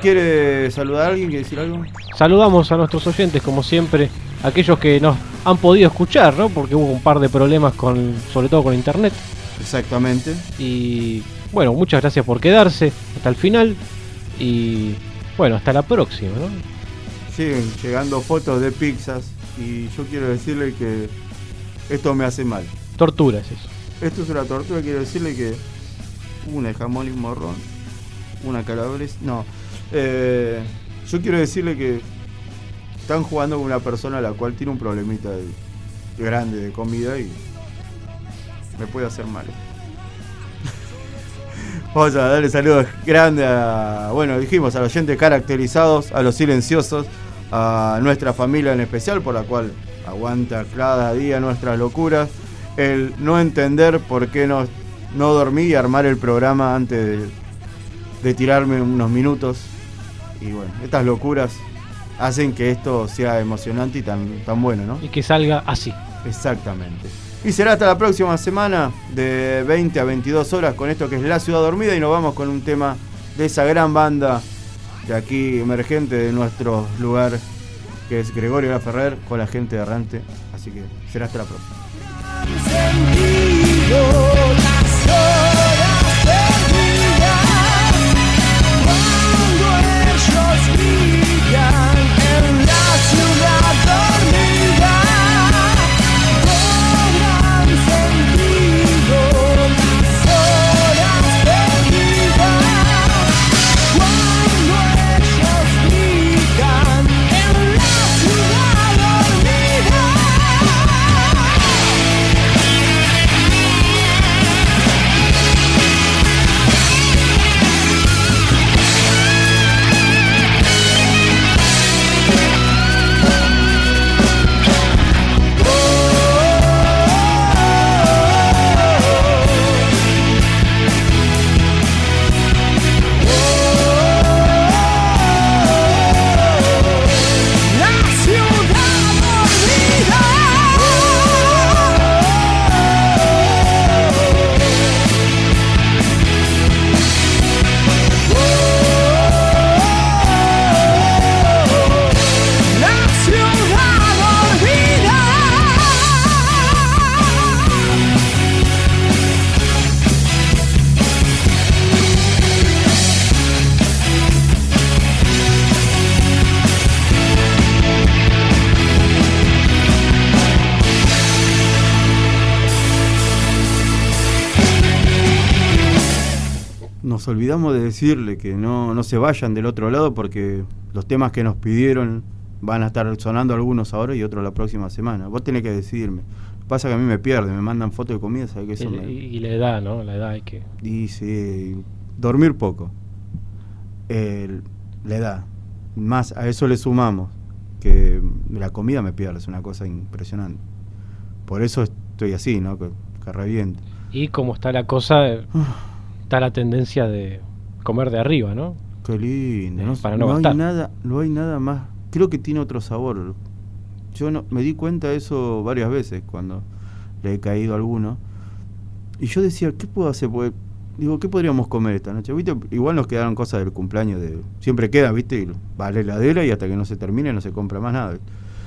¿quiere saludar a alguien? ¿Quiere decir algo? Saludamos a nuestros oyentes, como siempre, aquellos que nos han podido escuchar, ¿no? Porque hubo un par de problemas, con, sobre todo con internet. Exactamente. Y bueno, muchas gracias por quedarse hasta el final. Y bueno, hasta la próxima, ¿no? Siguen llegando fotos de pizzas y yo quiero decirle que esto me hace mal. Tortura es eso. Esto es una tortura, quiero decirle que una de jamón y un morrón, una calabresa, no. Eh, yo quiero decirle que están jugando con una persona a la cual tiene un problemita de, grande de comida y me puede hacer mal. Vamos a darle saludos grandes a, bueno, dijimos, a los oyentes caracterizados, a los silenciosos, a nuestra familia en especial, por la cual aguanta cada día nuestras locuras, el no entender por qué no, no dormí y armar el programa antes de, de tirarme unos minutos. Y bueno, estas locuras hacen que esto sea emocionante y tan, tan bueno, ¿no? Y que salga así. Exactamente. Y será hasta la próxima semana de veinte a veintidós horas con esto que es La Ciudad Dormida y nos vamos con un tema de esa gran banda de aquí emergente de nuestro lugar que es Gregorio Laferrer con La Gente Errante. Así que será hasta la próxima. Encendido las horas perdidas cuando ellos brillan en la ciudad dormida cobran sentido las horas perdidas cuando ellos brillan en la ciudad dormida. Nos olvidamos de decirle que no, no se vayan del otro lado porque los temas que nos pidieron van a estar sonando algunos ahora y otros la próxima semana. Vos tenés que decidirme. Pasa que a mí me pierde, me mandan fotos de comida, ¿sabes qué? Eso Y, me... y la edad, ¿no? La edad hay que... Y sí, dormir poco. El- la edad. Más a eso le sumamos que la comida me pierde, es una cosa impresionante. Por eso estoy así, ¿no? Que, que reviento. Y como está la cosa, eh, está la tendencia de comer de arriba, ¿no? Qué lindo, Eh, no, para no no hay gastar. nada, no hay nada más. Creo que tiene otro sabor. Yo no me di cuenta de eso varias veces cuando le he caído a alguno. Y yo decía, ¿qué puedo hacer? Porque, digo, ¿qué podríamos comer esta noche? ¿Viste? Igual nos quedaron cosas del cumpleaños de siempre queda, ¿viste? Y va a la heladera y hasta que no se termine no se compra más nada.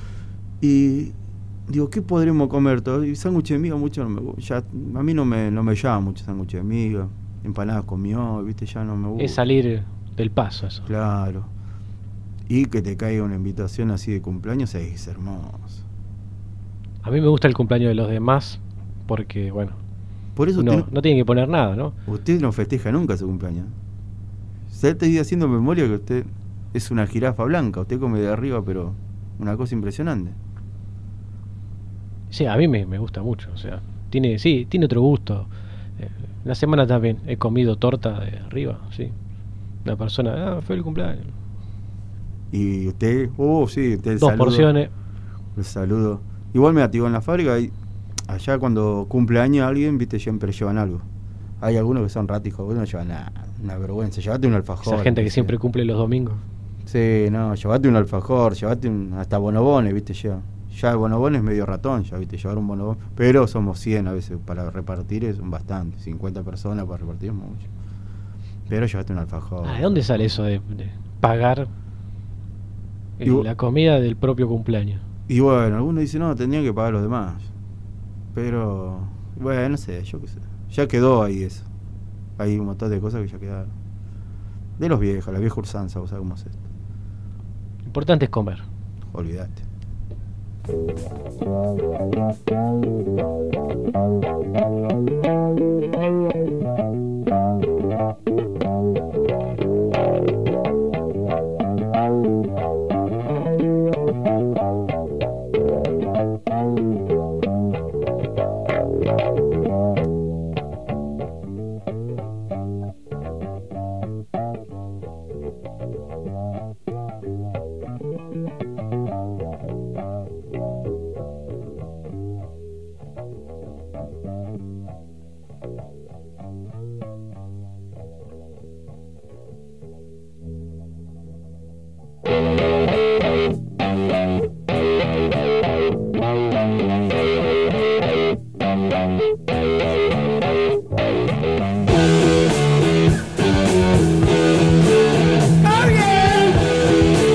Y digo, ¿qué podremos comer todo? Y sándwich de miga mucho no me gusta. Ya, a mí no me, no me llama mucho sándwich de miga. Empanadas comió, ¿viste? Ya no me gusta. Es salir del paso eso. Claro. Y que te caiga una invitación así de cumpleaños es hermoso. A mí me gusta el cumpleaños de los demás porque, bueno, Por eso no, usted, no tiene que poner nada, ¿no? usted no festeja nunca su cumpleaños. Se te iba haciendo memoria que usted es una jirafa blanca. Usted come de arriba, pero una cosa impresionante. Sí, a mí me, me gusta mucho, o sea, tiene, sí, tiene otro gusto. Eh, la semana también he comido torta de arriba, sí. Una persona, ah, fue el cumpleaños. Y usted, oh, sí, usted el Dos saludo, porciones. el saludo. Igual me activo en la fábrica y allá cuando cumple años alguien, viste, siempre llevan algo. Hay algunos que son ratos, algunos no llevan nada, una vergüenza. Llévate un alfajor. Esa gente que sé. siempre cumple los domingos. Sí, no, llévate un alfajor, llévate un, hasta bonobones, viste, ya. Ya el bonobón es medio ratón, ya, viste, llevar un bonobón. Pero somos cien a veces para repartir, es un bastante. cincuenta personas para repartir es mucho. Pero llévate un alfajor. Ah, ¿de dónde sale eso de, de pagar eh, Y vo- la comida del propio cumpleaños. Y bueno, algunos dicen, no, tendrían que pagar los demás. Pero, bueno, no sé, yo qué sé. Ya quedó ahí eso. Hay un montón de cosas que ya quedaron. De los viejos, la vieja usanza, ¿vos sabés cómo es esto? Lo importante es comer. Olvídate.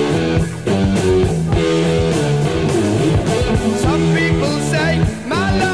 Some people say my love